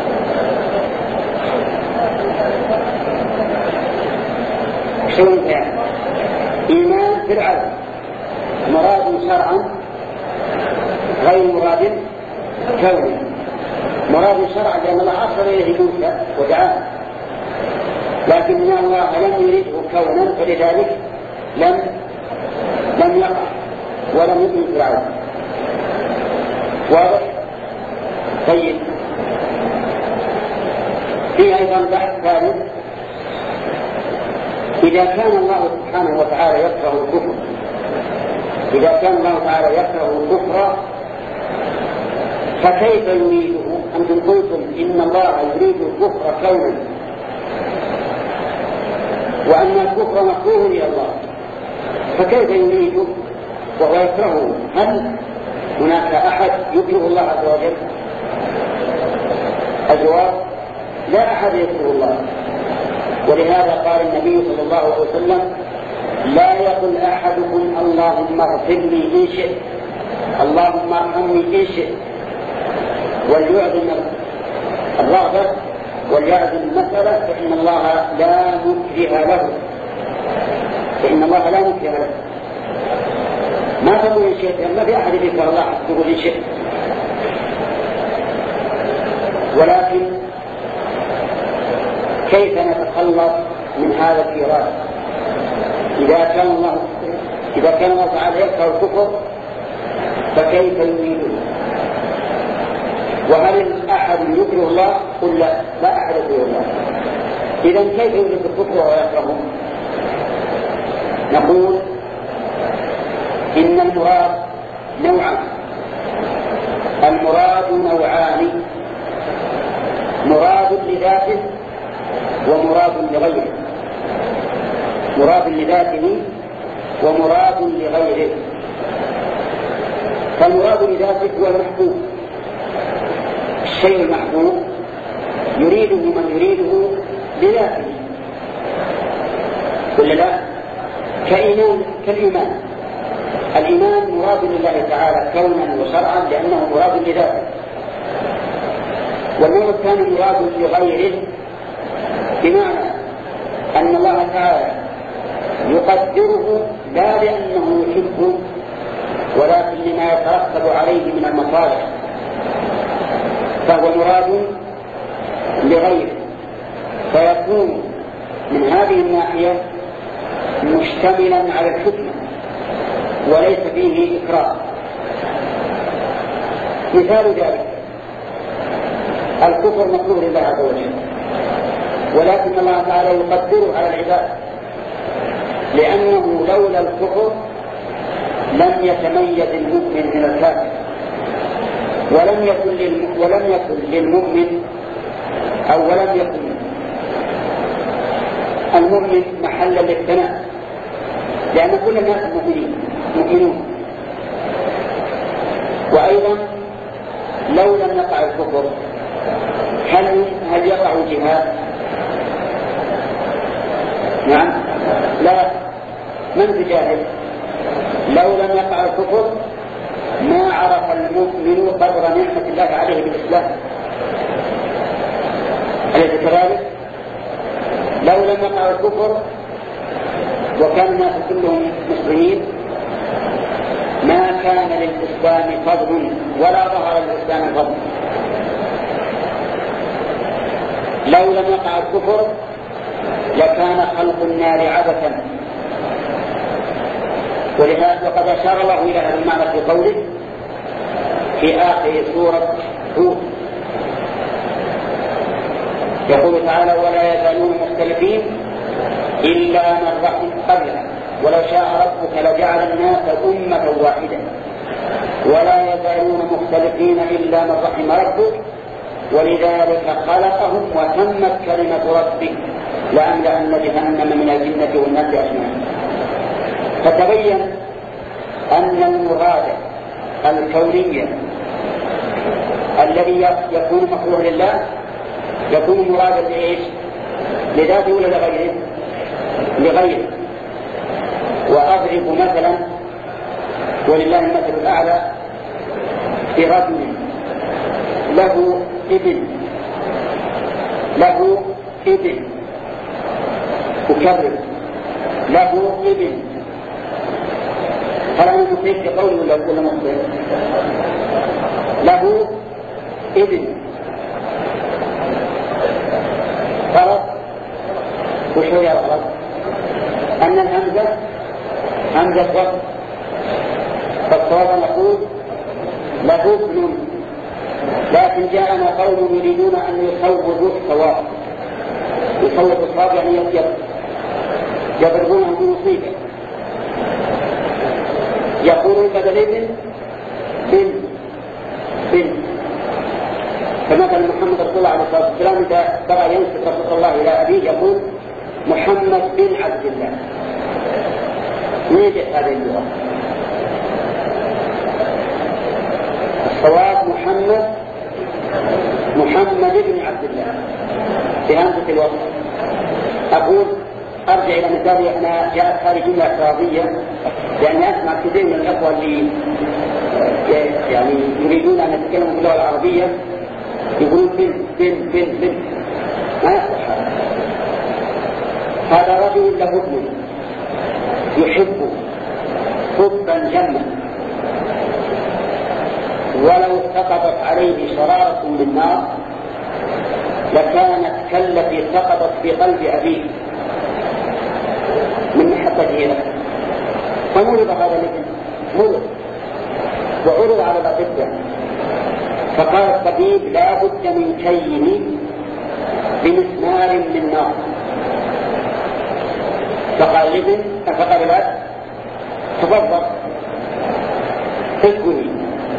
شلون يعني؟ إيمان في العالم مراد شرعا غير مراد كوني. مراد شرعا لأن الله أرسل إليه موسى ودعاه، لكن الله لم يريده كونا فلذلك لم لم يقع ولم يكن فرعون. واضح؟ طيب في أيضا بحث ثالث. إذا كان الله سبحانه وتعالى يكره الكفر إذا كان الله تعالى يكره الكفر فكيف يريده؟ أنتم قلتم إن الله يريد الكفر كونا وأن الكفر مكروه إلى الله، فكيف يريده وهو يكرهه؟ هل هناك أحد يكره الله عز وجل؟ الجواب لا أحد يكره الله. ولهذا قال النبي صلى الله عليه وسلم لا يقل أحدكم اللهم اغفر لي إن شئت، اللهم ارحمني إن شئت، وليعظم الرغبة وليعظم المسألة، فإن الله لا مكره له فإن الله لا مكره له. ما تقول إن شئت، ما في أحد يكره الله تقول إن شئت. ولكن كيف نتخلص من هذا الإرادة؟ إذا كان الله إذا كان الله تعالى يكره الكفر فكيف يريده؟ وهل أحد يكره الله؟ قل لا، لا أحد يكره الله. إذن كيف يريد الكفر ويكرهه؟ نقول إن المراد نوعان. المراد نوعان، مراد لذاته ومراد لغيره. مراد لذاته ومراد لغيره. فالمراد لذاته هو المحبوب، الشيء المحبوب يريده من يريده لذاته، ولا لا؟ كإيمان كالإيمان. الإيمان مراد لله تعالى كونا وشرعا لأنه مراد لذاته. والنوع الثاني مراد لغيره، بمعنى أن الله تعالى يقدره لا لأنه يحبه ولكن لما يترتب عليه من المصالح، فهو مراد لغيره، فيكون من هذه الناحية مشتملا على الحكمة وليس فيه إكراه. مثال ذلك الكفر مكروه لله عز وجل، ولكن الله تعالى يقدره على العباد، لأنه لولا الكفر لم يتميز المؤمن من الكافر، ولم يكن للم... ولم يكن للمؤمن أو ولم يكن المؤمن محلا للثناء، لأن كل الناس مؤمنين مؤمنون. وأيضا لو لم يقع الكفر هل هل يقع الجهاد؟ نعم، لا، من تجاهل؟ لو لم يقع الكفر ما عرف المؤمن قدر نعمة الإسلام. أليس كذلك؟ لو لم يقع الكفر وكان الناس كلهم مسلمين ما كان للإسلام فضل ولا ظهر للإسلام فضل. لو لم يقع الكفر لكان خلق النار عبثا. ولهذا وقد أشار الله إلى هذا المعنى في قوله في آخر سورة هود، يقول تعالى: ولا يزالون مختلفين إلا من رحم قبلها ولو شاء ربك لجعل الناس أمة واحدة ولا يزالون مختلفين إلا من رحم ربك ولذلك خلقهم وتمت كلمة ربك لأملأن جهنم من الجنة والناس أجمعين. فتبين أن المراد الكوني الذي يكون مكروه لله يكون مرادا لإيش؟ لذاته ولا لغيره؟ لغيره. وأضرب مثلا ولله المثل الأعلى برجل له ابن له ابن أكرر له ابن هل أنا مصيب في قوله ولا ولا مصيب؟ له ابن غلط. وش هو يا غلط؟ أن الهمزة همزة وقت، فالصواب نقول له ابن، لكن جاءنا قوم يريدون أن يصوبوا الصواب. يصوب الصواب يعني يضربونه بمصيبة، يقولون بدل ابن بن بن. فمثلا محمد رسول الله عليه الصلاة والسلام إذا بغى ينسب رسول الله إلى أبيه يقول محمد بن عبد الله. نيجي هذه اللغة. الصواب محمد محمد بن عبد الله بهمزة الوصف. أقول أرجع إلى مثالي. أنا جاءت هذه جملة اعتراضية لأني أسمع كثير من الأخوة اللي يعني يريدون أن يتكلموا باللغة العربية يقولون بن بن بن بن ما يصح هذا. هذا رجل له ابن يحبه حبا جما، ولو سقطت عليه شرارة من نار لكانت كالتي سقطت في قلب أبيه من محبته له. فمرض هذا الابن مرض وعرض على الأطباء، فقال الطبيب لا بد من كين بمسمار من نار. فقال الابن فقال الأب تفضل تسكني.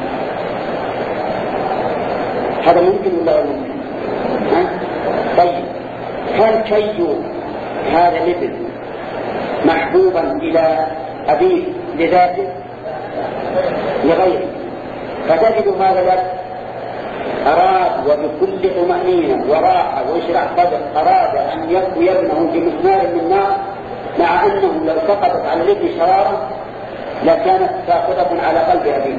هذا ممكن ولا لا ممكن؟ طيب هل كي هذا الابن محبوبا إلى أبيه لذاته لغيره؟ فتجد هذا الأب أراد وبكل طمأنينة وراحة وإشراح صدر أراد أن يبكي ابنه بمسمار من نار، مع أنه لو سقطت على الابن شرارة لكانت ساقطة على قلب أبيه.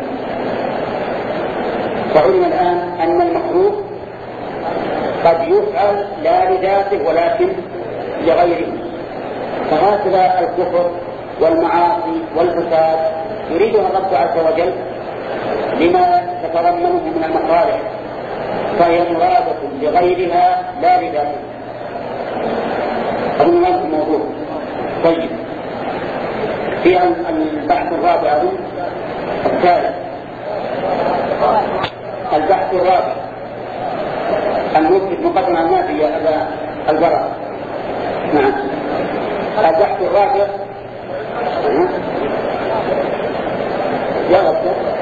فعلم الآن أن المكروه قد يفعل لا لذاته ولكن لغيره. فهكذا الكفر والمعاصي والفساد يريدها الرب عز وجل لما تتضمنه من المصالح، فهي مرادة لغيرها لا لذاته. أظن هذا الموضوع. طيب في البحث الرابع الثالث البحث الرابع المفيد مقدمة النافية على البراء. نعم البحث الرابع يا رب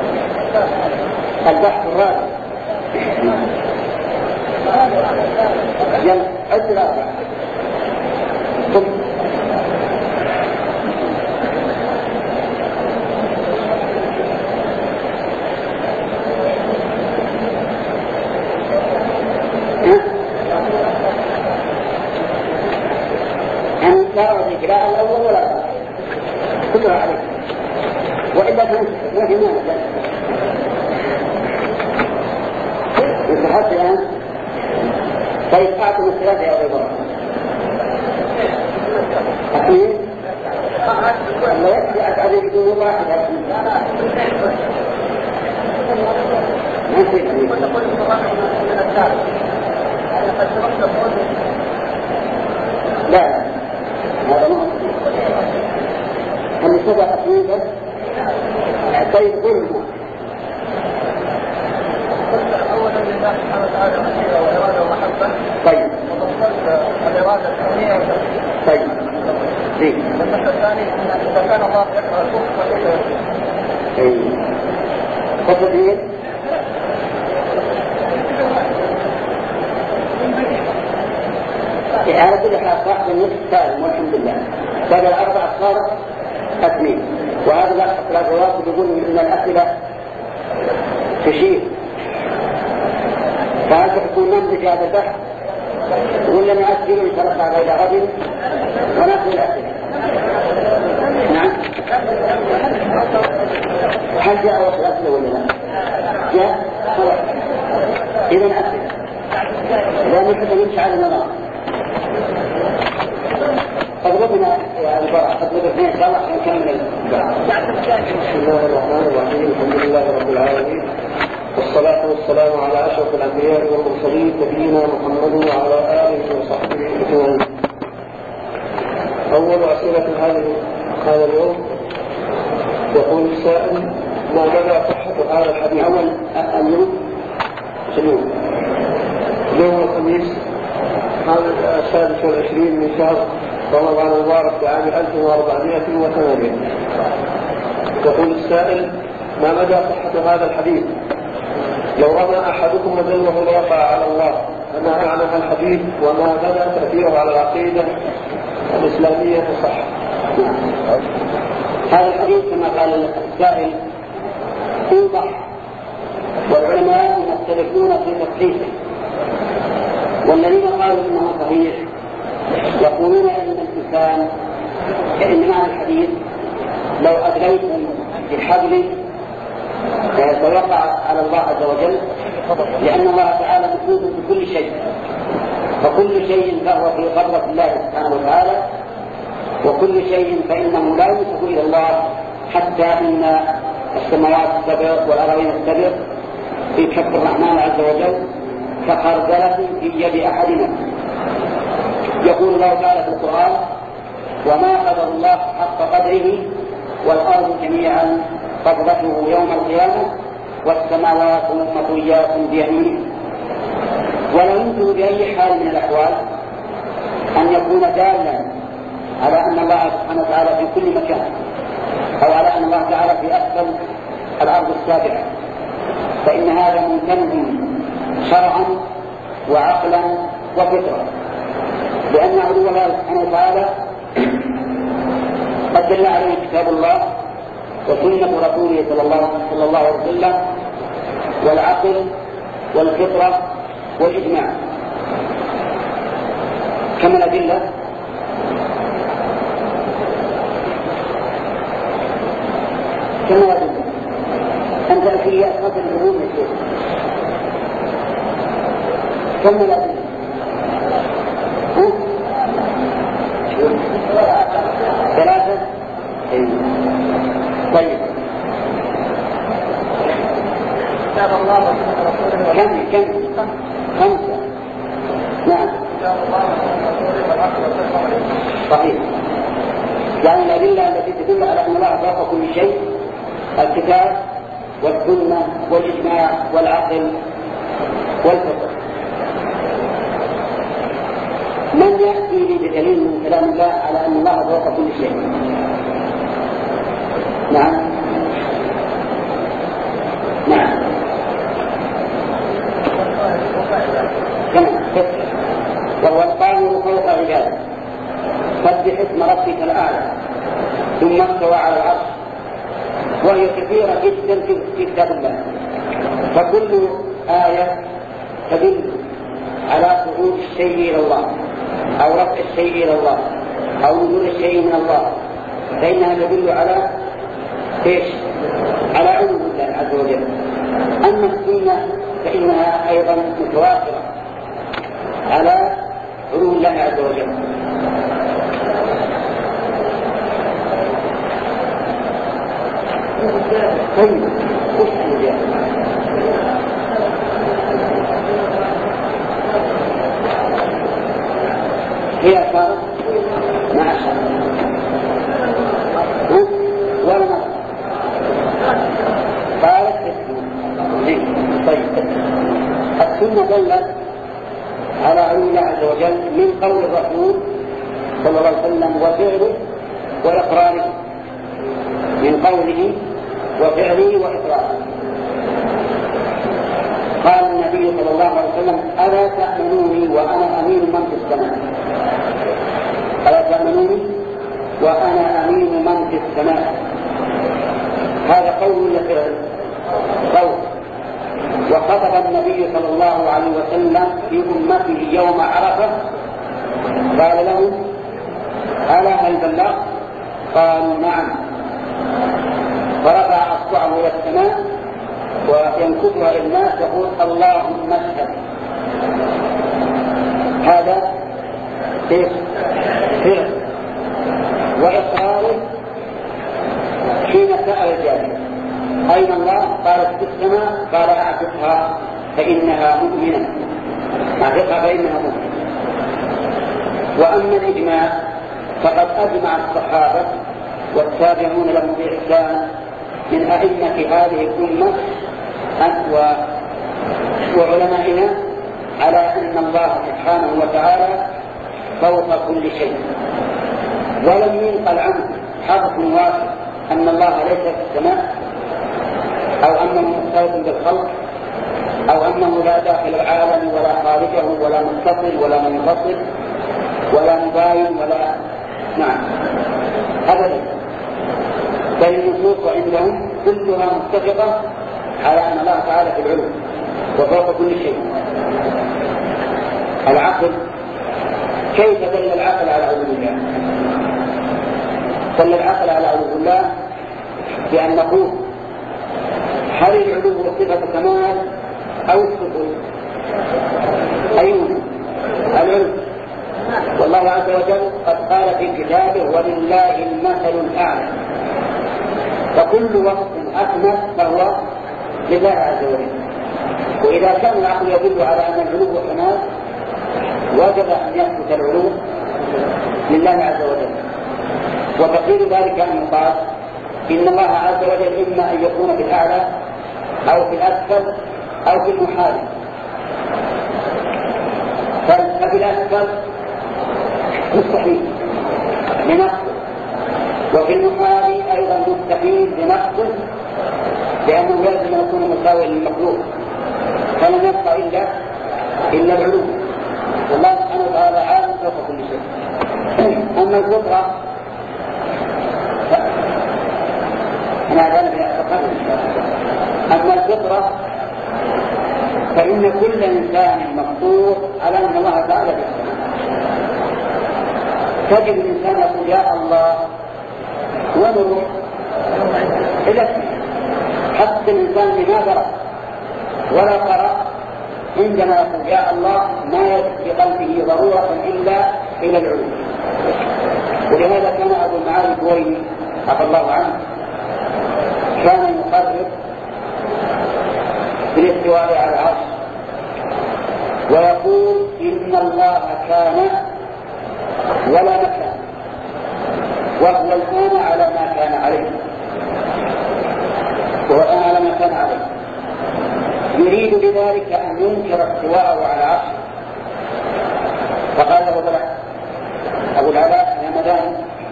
البحث الرابع يلا عد الرابع ثم لا أرضي لا الأول ولا كلها عليك وإلا كانت ما في مانع. ذهبت الآن؟ طيب أعطوا الثلاثة يا أبي بكر. أكيد؟ لا يكفي أتعلم بدون واحد. ما يصير. لا هذا ما هم سبع أسئلة. طيب ظلم. أولا لله سبحانه وتعالى مشيئة وإرادة ومحبة. طيب. وضمنت الإرادة الكونية. طيب. ليه؟ والمسألة الثانية أن إذا كان الله يكره الكفر فكيف يكفر؟ إيه. تفضل إيه؟ على كل حال صاحب النصف سالم والحمد لله. بعد الأربع صارت اثنين. وهذا لا الرواة يقول إن الأسئلة تشير. فهل تكون نمذج هذا البحث ولا نأجل إن شاء الله إلى غد ونأخذ الأسئلة؟ نعم. هل جاء وقت الأسئلة ولا لا؟ جاء؟ خلاص. إذا أسئلة. لا نحب نمشي على النظام. أغلبنا يا البراء أغلبنا إن شاء الله نكمل البراء. بسم الله الرحمن الرحيم. الحمد لله رب العالمين، والصلاة والسلام على أشرف الأنبياء والمرسلين نبينا محمد وعلى آله وصحبه أجمعين. أول أسئلة هذه هذا اليوم يقول السائل: ما مدى صحة هذا الحديث؟ أول اليوم شنو؟ يوم الخميس هذا السادس والعشرين من شهر رمضان المبارك بعام ألف وأربعمائة وثمانية. يقول السائل: ما مدى صحة هذا الحديث؟ لو رمى أحدكم مدلوه ليقع على الله، فما معنى الحديث وما مدى تأثيره على العقيدة الإسلامية الصحة؟ هذا الحديث كما قال السائل يوضح، والعلماء مختلفون في تصحيحه، والذين قالوا انه صحيح يقولون ان الانسان كأن معنى الحديث لو ادليتم بالحبل سيقع على الله عز وجل، لان الله تعالى محيط بكل شيء، فكل شيء فهو في قدرة الله سبحانه وتعالى، وكل شيء فإنه لا ينسب إلى الله، حتى إن السماوات السبع والأراضين السبع في كف الرحمن عز وجل كخردلة في يد أحدنا. يقول الله تعالى في القرآن: وما قدر الله حق قدره والأرض جميعا قبضته يوم القيامة والسماوات مطويات بيمينه. ولا يمكن بأي حال من الأحوال أن يكون دالا على أن الله سبحانه وتعالى في كل مكان، أو على أن الله تعالى في أسفل الأرض السابعة، فإن هذا ممتنع شرعا وعقلا وفطرة، لأن علو الله سبحانه وتعالى قد دل عليه كتاب الله وسنة رسوله صلى الله عليه وسلم والعقل والفطرة والإجماع. كما الأدلة كما الأدلة أنت في أساس العلوم الشيء كما الأدلة ثلاثة. طيب كم كم خمسة. نعم صحيح. يعني الأدلة التي تدل على أن الله فوق كل شيء: الكتاب والسنة والإجماع والعقل والفطر. من يأتي لي بدليل من كلام الله على أن الله فوق كل شيء؟ نعم نعم كما وهو القائم فوق عباده سبح اسم ربك الأعلى ثم استوى على العرش، وهي كثيرة جدا في كتاب الله، فكل آية تدل على صعود الشيء إلى الله أو رفع الشيء إلى الله أو نزول الشيء من الله، فإنها تدل على إيش؟ على علو الله عز وجل. أما السنة فإنها أيضا متواترة على علو الله عز وجل. طيب وش المجال؟ هي أشارة ما أشارة ولا ما قالت طيب السنة دلت على علو الله عز وجل من قول الرسول صلى الله عليه وسلم وفعله وإقراره، من قوله وفعله وإقراره. قال النبي صلى الله عليه وسلم ألا تأمنوني وأنا أمين من في السماء، ألا تأمنوني وأنا أمين من في السماء. هذا قول ولا فعل؟ قول. وخطب النبي صلى الله عليه وسلم في أمته يوم عرفة قال لهم ألا هل بلغت؟ قالوا نعم. فرفع أصبعه إلى السماء وينكبها إلى الناس يقول اللهم اشهد. هذا فعل. وإقراره حين سأل الجاهل أين الله؟ قالت في السماء. قال أعتقها فإنها مؤمنة، أعتقها فإنها مؤمنة. وأما الإجماع فقد أجمع الصحابة والتابعون لهم بإحسان من أئمة هذه الأمة وعلمائنا على أن الله سبحانه وتعالى فوق كل شيء، ولم ينقل عنه حرف واحد أن الله ليس في السماء أو أنه مستوى بالخلق أو أنه لا داخل العالم ولا خارجه ولا متصل ولا منفصل ولا مباين ولا نعم أبدا، بل النصوص عندهم كلها متفقة على أن الله تعالى في العلو وفوق كل شيء. العقل كيف دل العقل على علو الله؟ دل العقل على علو الله بأن نقول هل العلو صفة كمال أو السفل؟ أيوه العلو. والله عز وجل قد قال في كتابه ولله المثل الأعلى، فكل وصف أكمل فهو لله عز وجل. وإذا كان العقل يدل على أن العلو كمال وجب أن يثبت العلو لله عز وجل. وتقدير ذلك أن يقال إن الله عز وجل إما أن يكون في الأعلى أو في الأسفل أو في المحال. ففي الأسفل مستحيل لنقصه، وفي المحال أيضا مستحيل لنقصه لأنه لازم أن يكون مساويا للمخلوق، فلن يبقى إلا إلا العلو. والله سبحانه وتعالى عالم فوق كل شيء. أما الفطرة أما الفطرة فإن كل إنسان مفطور على أن الله تعالى بالسماء. تجد الإنسان يقول يا الله ونروح إلى السماء، حتى الإنسان بما درى ولا قرأ عندما يقول يا الله ما يجد في قلبه ضرورة إلا إلى العلو. ولهذا كان أبو المعالي الدويني عفى الله عنه كان يقرر بالاستواء على العرش ويقول إن الله كان ولا مكان وهو الآن على ما كان عليه، وهو الآن على ما كان عليه. يريد بذلك أن ينكر استواءه على العرش. فقال له بلى أبو العلاء يا مدام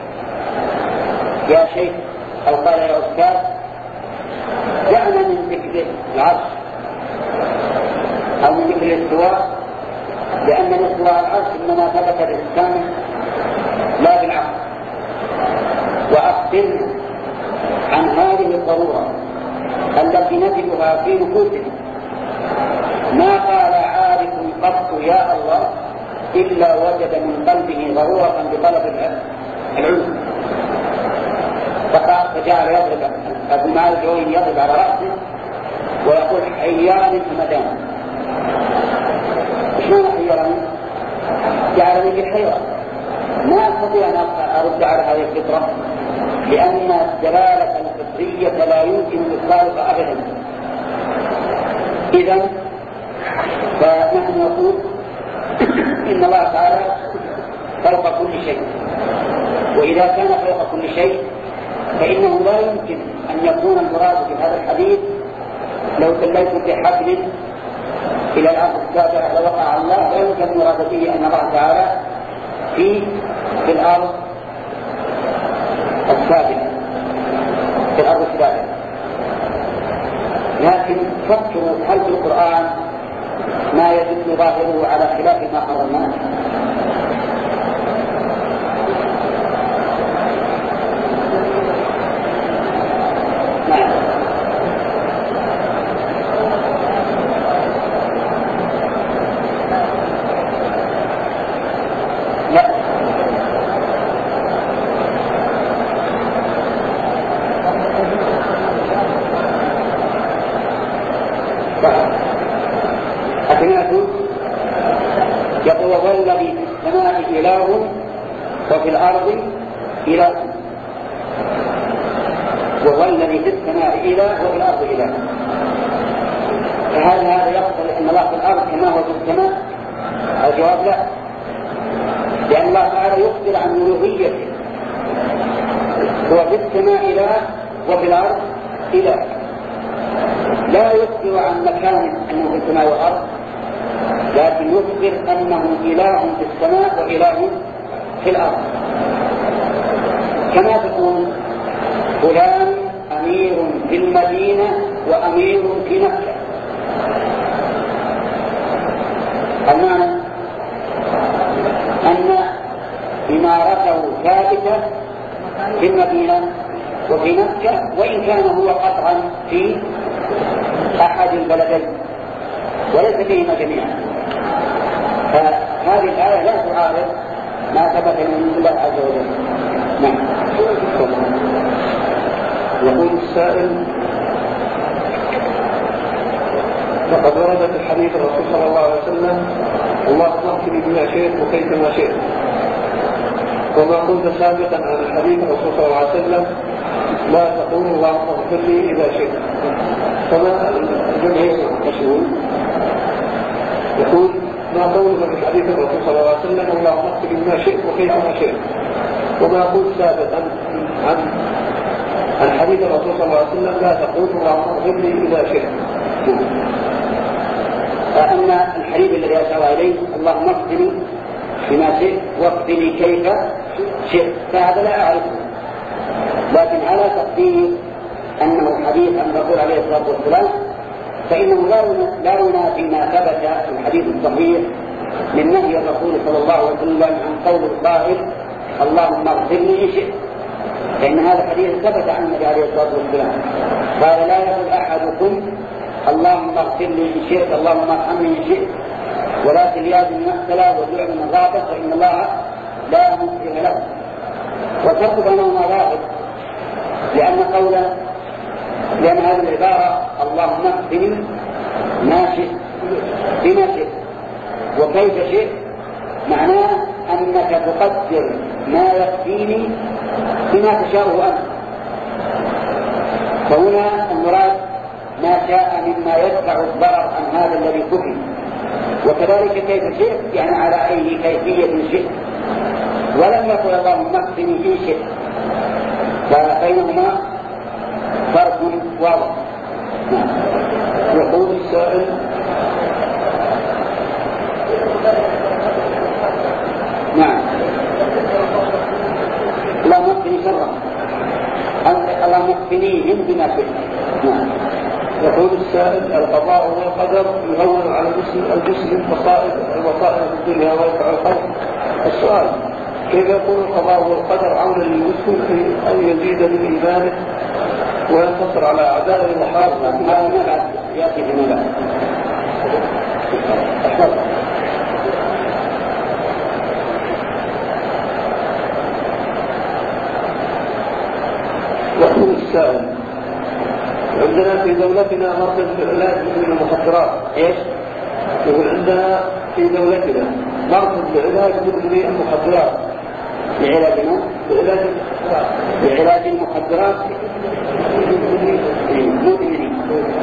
يا شيخ أو قال يا أستاذ دعنا من ذكر العرش أو من ذكر الاستواء، لأن الاستواء العرش إنما ثبت بالسمع لا بالعقل. وأخبرنا عن هذه الضرورة التي نجدها في نفوسنا. ما قال عارف قط يا الله إلا وجد من قلبه ضرورة بطلب العلم. فجعل يضرب أبو المعالي الجويني يضرب على رأسه ويقول حيرني همدان. ايش معنى حيرني؟ جعلني في الحيرة، ما استطيع ان ارد على هذه الفطرة، لان الدلالة الفطرية لا يمكن اصرارها ابدا. اذا فنحن نقول ان الله تعالى فوق كل شيء، واذا كان فوق كل شيء فانه لا يمكن ان يكون المراد في هذا الحديث لو سليتم بحبل الى الارض السابعه لوقع على الله، لا يمكن المراد به ان الله تعالى في في الارض السابعه في الارض السابعه. لكن فكروا هل في القران ما يدل ظاهره على خلاف ما قررناه؟ يقول والذي في السماء إله وفي الأرض إله، وهو الذي في السماء إله وفي الأرض إله. فهل هذا يقتضي أن الله في الأرض كما هو في السماء؟ الجواب لا، لأن الله تعالى يخبر عن ألوهيته، هو في السماء إله وفي الأرض إله، لا يخبر عن مكان أنه في السماء والأرض، لكن يخبر أنه إله في السماء وإله في الأرض. كما تقول فلان أمير في المدينة وأمير في مكة، المعنى أن إمارته ثابتة في المدينة وفي مكة، وإن كان هو قطعا في أحد البلدين وليس فيهما جميعا. فهذه الآية لا تعارض ما ثبت من الله عز وجل. نعم. يقول السائل: لقد ورد في الحديث الرسول صلى الله عليه وسلم: اللهم اغفر لي بما شئت وكيفما شئت. وما كنت سابقا عن الحديث الرسول صلى الله عليه وسلم لا تقول اللهم اغفر لي اذا شئت. فما الجمهور مشهور يقول: ما قوله في الحديث الرسول صلى الله عليه وسلم: اللهم اغفر لي بما شئت وكيفما شئت. وما كنت سابقا عن عن حديث الرسول صلى الله عليه وسلم لا تقول اللهم اغفر لي اذا شئت. فأما الحديث الذي أشار إليه اللهم اغفر لي بما شئت واغفر لي كيف شئت، فهذا لا أعرفه، لكن على تقدير أنه حديث عن الرسول عليه الصلاة والسلام فإنه لا ينافي ما ثبت في الحديث الصحيح من نهي الرسول صلى الله عليه وسلم عن قول القائل اللهم اغفر لي إن شئت، فإن هذا الحديث ثبت عن النبي عليه الصلاة والسلام قال: لا يقول أحدكم اللهم اغفر لي إن شئت اللهم ارحمني إن شئت، ولكن ليازم المسألة والدعاء من الغابة، فإن الله لا مكره له. وترك بينهما رابط، لأن قوله لأن هذه العبارة اللهم اغفر لي ما شئت بما شئت وكيف شئت معناه أنك تقدر ما يكفيني بما تشاءه أنت، فهنا المراد ما شاء مما يدفع الضرر عن هذا الذي كفي، وكذلك كيف شئت يعني على أي كيفية شئت، ولم يقل اللهم اغفر لي إن شئت، فبينهما فرق واضح. يقول السائل: نعم اللهم اغفر شرا، اللهم اغفرنيهم بما شئت. نعم. يقول السائل: القضاء والقدر يهون على المسلم المسلم مصائب المصائب في الدنيا ويدفع الخوف. السؤال: كيف يكون القضاء والقدر عونا للمسلم في ان يزيد من ايمانه وينتصر على اعدائه وحاربه؟ هذا ما بعد ياتي فيما بعد. يقول السائل: عندنا في دولتنا مركز للعلاج من المخدرات. ايش؟ يقول عندنا في دولتنا مركز للعلاج من المخدرات. لعلاج لعلاج لعلاج المخدرات المدمنين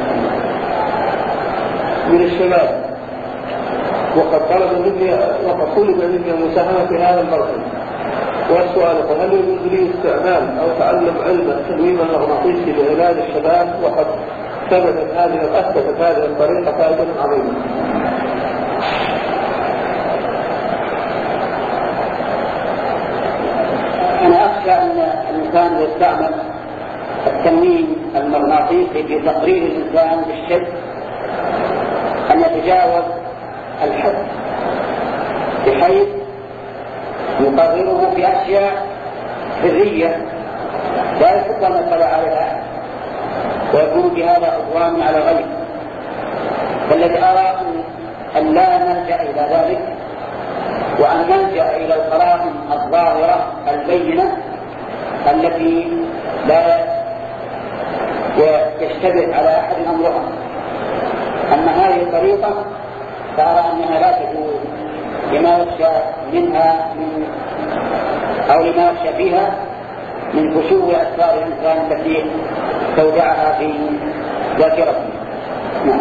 من الشباب، وقد طلب مني وقد طلب مني المساهمة في هذا المركز. والسؤال هل يجوز لي استعمال أو تعلم علم التنويم المغناطيسي لعلاج الشباب؟ وقد ثبتت هذه أثبتت هذه الطريقة فائدة عظيمة. أنا أخشى أن الإنسان يستعمل التنويم المغناطيسي في تقرير الإنسان بالشد أن يتجاوز الحد بحيث يقرره في أشياء سرية لا يستطيع أن يطلع عليها ويكون بهذا عدوان على غيره. فالذي أرى أن لا نلجأ إلى ذلك وأن نلجأ إلى القرائن الظاهرة البينة التي لا يشتبه على أحد أمرها. أما هذه الطريقة فأرى أنها لا تجوز لما يخشى منها من أو لما يخشى فيها من فشو أسرار الإنسان التي تودعها في ذاكرته. نعم.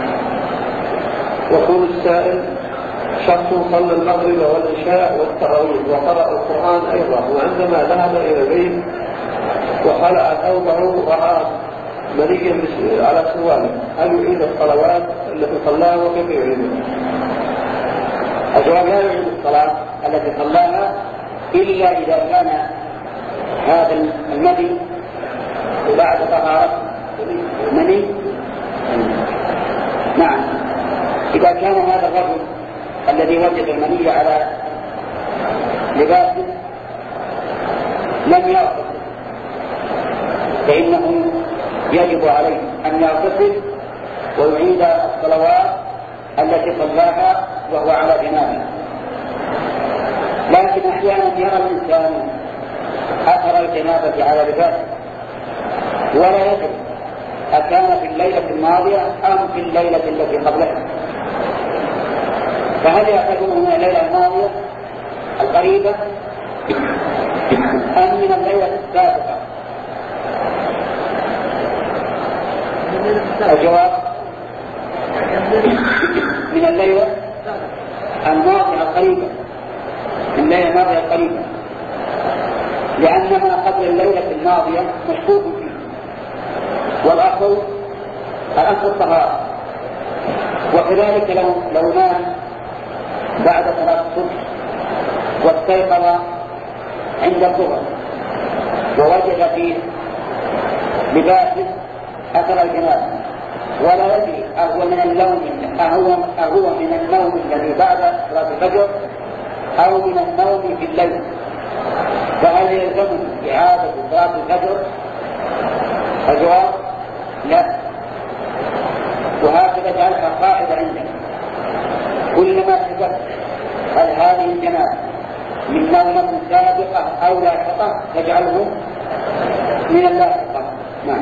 يقول السائل: شخص صلى المغرب والعشاء والتراويح وقرأ القرآن أيضا، وعندما ذهب إلى البيت وخلع ثوبه رأى منيا على سرواله، هل يعيد الصلوات التي صلاها وكيف يعيدها؟ الجواب: لا يعيد الصلاة التي صلاها إلا إذا كان هذا المني بعد طهارة مني. نعم، إذا كان هذا الرجل الذي وجد المني على لباسه لم يغتسل فإنه يجب عليه أن يغتسل ويعيد الصلوات التي صلاها وهو على جنابه. لكن أحيانا يرى الإنسان أثر الجنابة على لباسه ولا يدري أكان في الليلة الماضية أم في الليلة التي قبلها، فهل يعتبر من الليلة الماضية القريبة أم من الليلة السابقة؟ الجواب: من الليلة الماضية القريبة، من الليلة الماضية القريبة، لأن ما قبل الليلة الماضية مشكوك فيه، والأصل الأصل الطهارة. وكذلك لو لو نام بعد صلاة الصبح واستيقظ عند الظهر ووجد في لباسه أثر الجنابة ولا يدري أهو من اللون أهو أهو من النوم الذي بعد صلاة الفجر أو من النوم في الليل، فهل يلزم إعادة صلاة الفجر؟ الجواب: لا. وهكذا جعلها قاعدة عندك: كلما تذكر هل هذه الجنابة من نومة سابقة أو لاحقة تجعله من اللاحقة. نعم.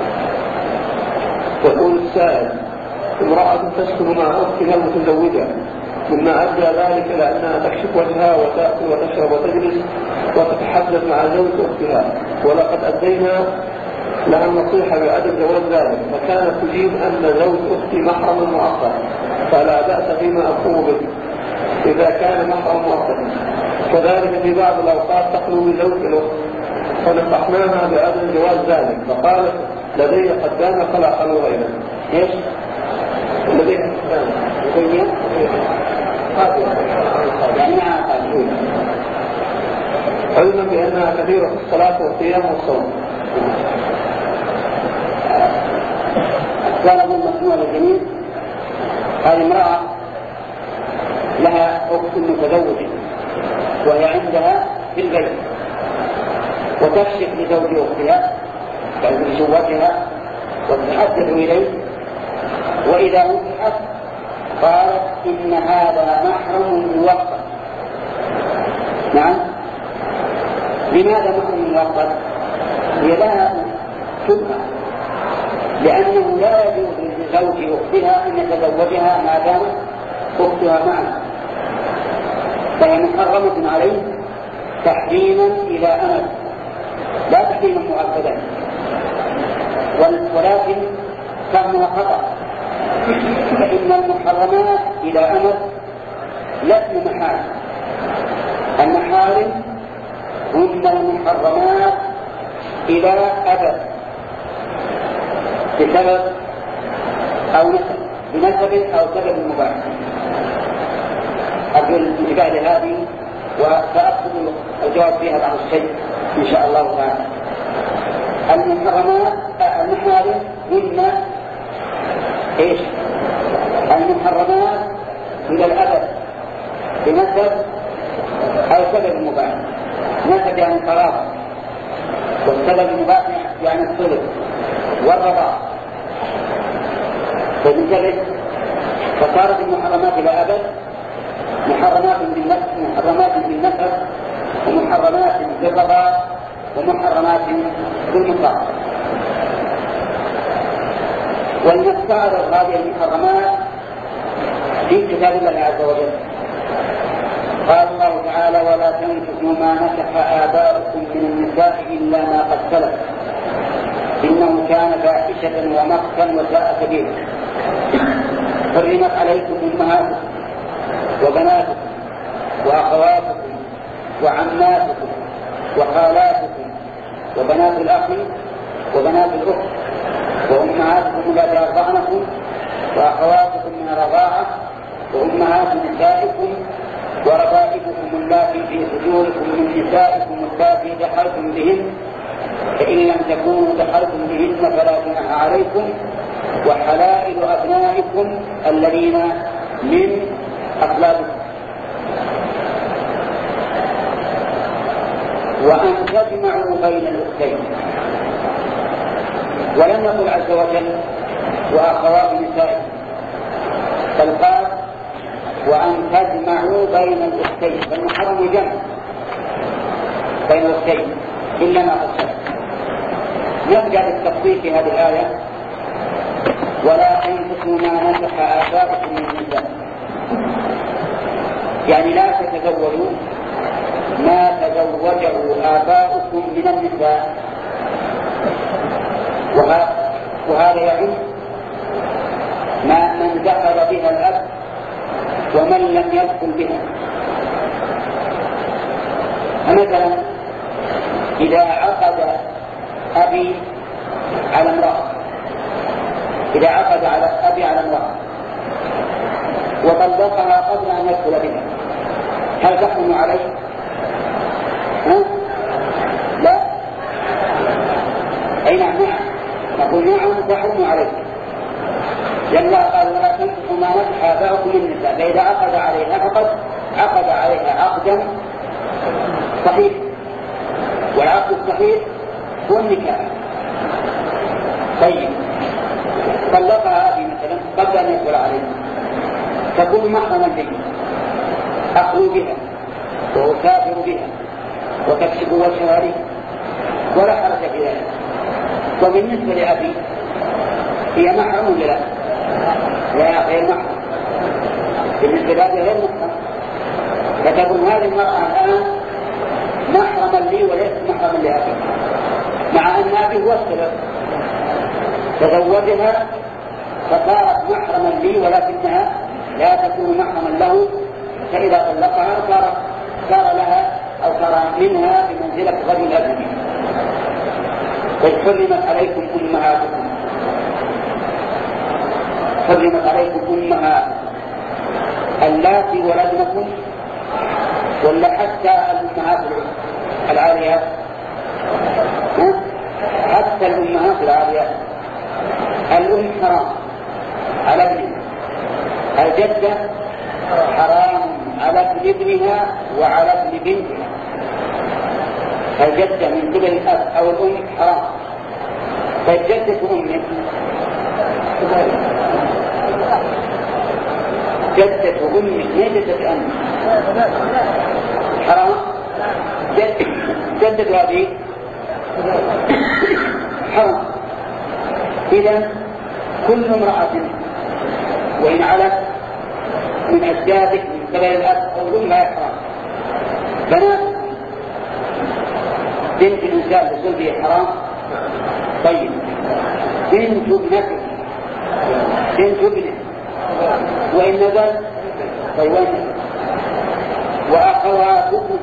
يقول السائل: امرأة تسكن مع أختها المتزوجة، مما أدى ذلك إلى أنها تكشف وجهها وتأكل وتشرب وتجلس وتتحدث مع زوج أختها، ولقد أدينا لها النصيحة بعدم جواز ذلك، فكانت تجيب أن زوج أختي محرم مؤقت فلا بأس فيما أقوم به إذا كان محرم مؤقتا، كذلك في بعض الأوقات تخلو بزوج الأخت، فنصحناها بعدم جواز ذلك، فقالت: لدي قدامة فلا خلو غيره. ايش؟ لدي قدامة لدي يعني علما بأنها كثيرة في الصلاة والقيام والصوم. كان من مسموع للجميع. هذه امرأة لها أخت متزوجة وهي عندها في البيت وتكشف لزوج أختها لزوجها وتتحدث إليه، وإذا وضحت قالت: إن هذا محرم مؤقت. نعم. لماذا محرم مؤقت؟ هي لها شبهة، لأنه لا يجوز لزوج أختها أن يتزوجها ما دامت أختها معه، فهي محرمة عليه تحريما إلى أمد، لا تحريما مؤكدا، ولكن فهمها خطأ، فإن المحرمات إلى أمد لسن محارم. المحارم هن المحرمات إلى أبد بسبب أو نسب، بنسب أو سبب مباح. أرجو الانتباه لهذه وسأقصد الجواب فيها بعض الشيء إن شاء الله تعالى. المحرمات المحارم هن إيش؟ المحرمات إلى الأبد بنسب أو سبب مباح. نسب يعني قرابة، والسبب المباح يعني الثلث والرضاعة. فبالتالي فصارت المحرمات إلى أبد محرمات بالنسب، محرمات بالنسب، ومحرمات بالرضاعة، ومحرمات بالمطاع. والمستعرض هذه المحرمات في كتاب الله عز وجل. قال الله تعالى: ولا تنكحوا ما نكح آباؤكم من النساء إلا ما قد سلف إنه كان فاحشة ومقتا وساء سبيلا. حرمت عليكم أمهاتكم وبناتكم وأخواتكم وعماتكم وخالاتكم وبنات الأخ وبنات الأخت وأمهاتكم التي أرضعنكم وأخواتكم من الرضاعة وأمهات نسائكم وربائبكم اللاتي في صدوركم من نسائكم اللاتي دخلتم بهن، فإن لم تكونوا دخلتم بهن فلا جناح عليكم، وحلائل أبنائكم الذين من أصلابكم، وأن تجمعوا بين الأختين. ولم يقل عز وجل وأخوات نسائكم، بل قال وأن تجمعوا بين الأختين، فالمحرم جمع بين الأختين إلا ما قد سبق. نرجع للتفصيل في هذه الآية: ولا تنكحوا ما نكح آباؤكم من النساء، يعني لا تتزوجوا ما تزوجه آباؤكم من النساء، وهذا يعني ما من دخل بها الأب ومن لم يدخل بها. فمثلا إذا عقد أبي على امرأة إذا عقد على أبي على امرأة وطلقها قبل أن يدخل بها، هل تحرم عليه؟ ها؟ لا. أي نعم نعم نقول نعم تحرم عليه، لأن الله قال ولا تنكحوا ما نكح آباؤكم من النساء، فإذا عقد عليها فقد عقد عليها عقدا صحيح، والعقد الصحيح هو النكاح. طيب طلقها أبي مثلا قبل أن يدخل عليها، تكون محرما به، أخلو بها وأسافر بها وتكشف وجهها لي ولا حرج في ذلك. وبالنسبة لأبي هي محرم ولا لا؟ لا غير محرم، بالنسبة لأبي غير محرم، فتكون هذه المرأة الآن محرما لي وليس محرما لأبي، مع أن أبي هو السبب تزوجها فصارت محرما لي، ولكنها لا تكون محرما له، فإذا طلقها صار صار لها أو صار منها بمنزلة رجل أجنبي. حرمت عليكم أمهاتكم حرمت عليكم أمهاتكم اللاتي ولدنكم، ولا حتى الأمهات العاليات؟ حتى الأمهات العاليات. الأم حرام على ابنها، الجدة حرام على ابن ابنها وعلى ابن بنتها. الجدة من قبل الأب أو الأم حرام. فالجدة أمك جدة أمك ما جدة أمك حرام. جدة, جدة هذه حرام. إذا كل امرأة وإن علت من أجدادك من قبل الأب أو دون لا يحرم. بنات بنت الإنسان بصلبه حرام. طيب بنت ابنته بنت ابنه وإن نزل طيب وأخواتكم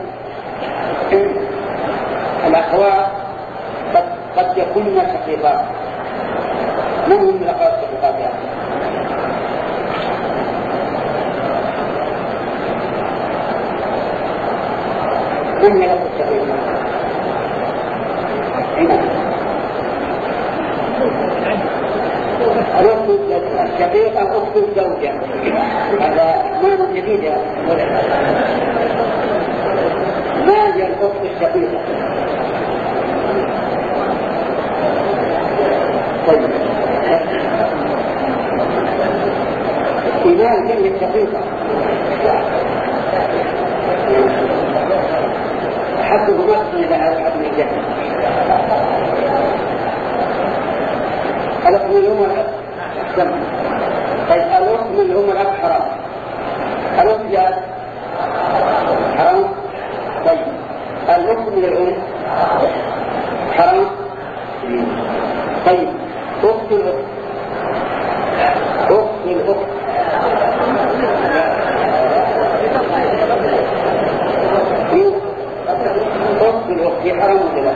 الأخوات قد, قد يكون شقيقات. من هم الأخوات الشقيقات يعني؟ من هي الأخوات الشقيقات؟ الأخت الشقيقة أخت الزوجة. هذا ما جديد يا ما هي الأخت الشقيقة؟ طيب إيمان كلمة شقيقة حتى بمصر إذا أحد من الجهة الأخت من هم الأب أحسن. طيب الأخت من هم الأب حرام. الأخت جاد حرام. طيب الأخت من الأم حرام. طيب أخت الأخت أخت الأخت أخت الأخت حرام ولا لا؟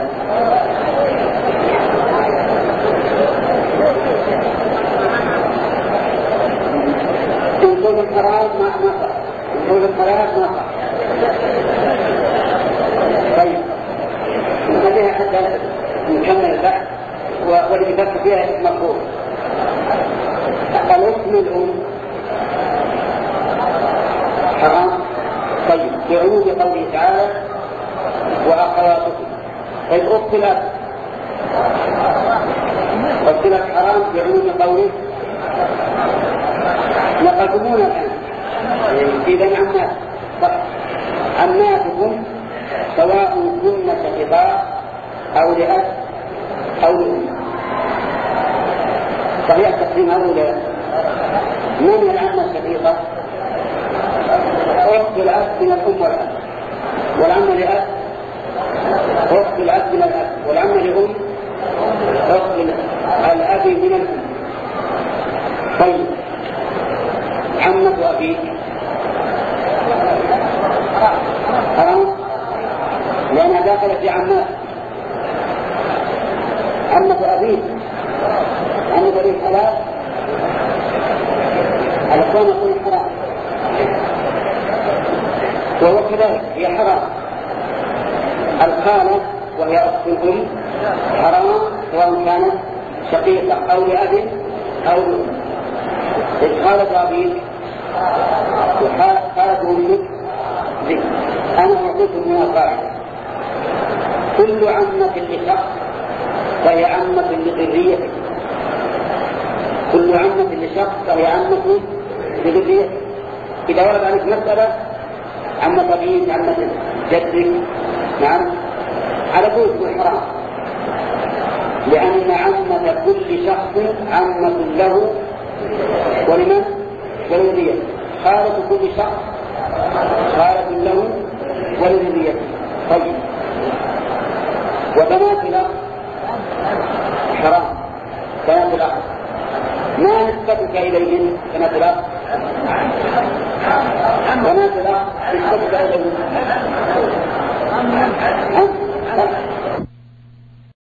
نقول الحرام ما نصح. نقول الحرام ما نصح. طيب نخليها حتى نكمل البحث واللي بفكر فيها مفهوم. الأخت من الأم حرام. طيب بعموم قوله تعالى وأخواتكم. طيب أخت الأب أخت الأب حرام بعموم قوله يقدمون الآن. إذا عمات عماتكم سواء كن شقيقات أو لأب أو لأم. صحيح التقسيم هؤلاء. من العمة الشقيقة؟ أخت الأب من الأم والأب، والعمة لأب أخت الأب من الأب، والعمة لأم أخت الأب من الأم. طيب عمة أبيك حرام لأنها داخلة في عمات. عمة أبيك عمة أبيك حلال الأخوان يكون حرام وهو كذلك هي حرام. الخالة وهي أخت الأم حرام سواء كانت شقيقة أو لأب أو لأم. إذ خالة أبيك وخالة أمك ذكر. أنا أعطيت من القاعدة كل عمة لشخص فهي عمة لذريته. كل عمة لشخص فهي عمة لذريته. إذا ورد عليك مسألة عمة أبيك عمة جدك نعم على طول يكون حرام لأن عمة كل شخص عمة له ولمن ولذريته. خالة كل شخص خالة له ولذريته. طيب وبنات الأخ حرام. بنات الأخ ما نسبتك إليهن؟ بنات الأخ بنات الأخ نسبتك إليهن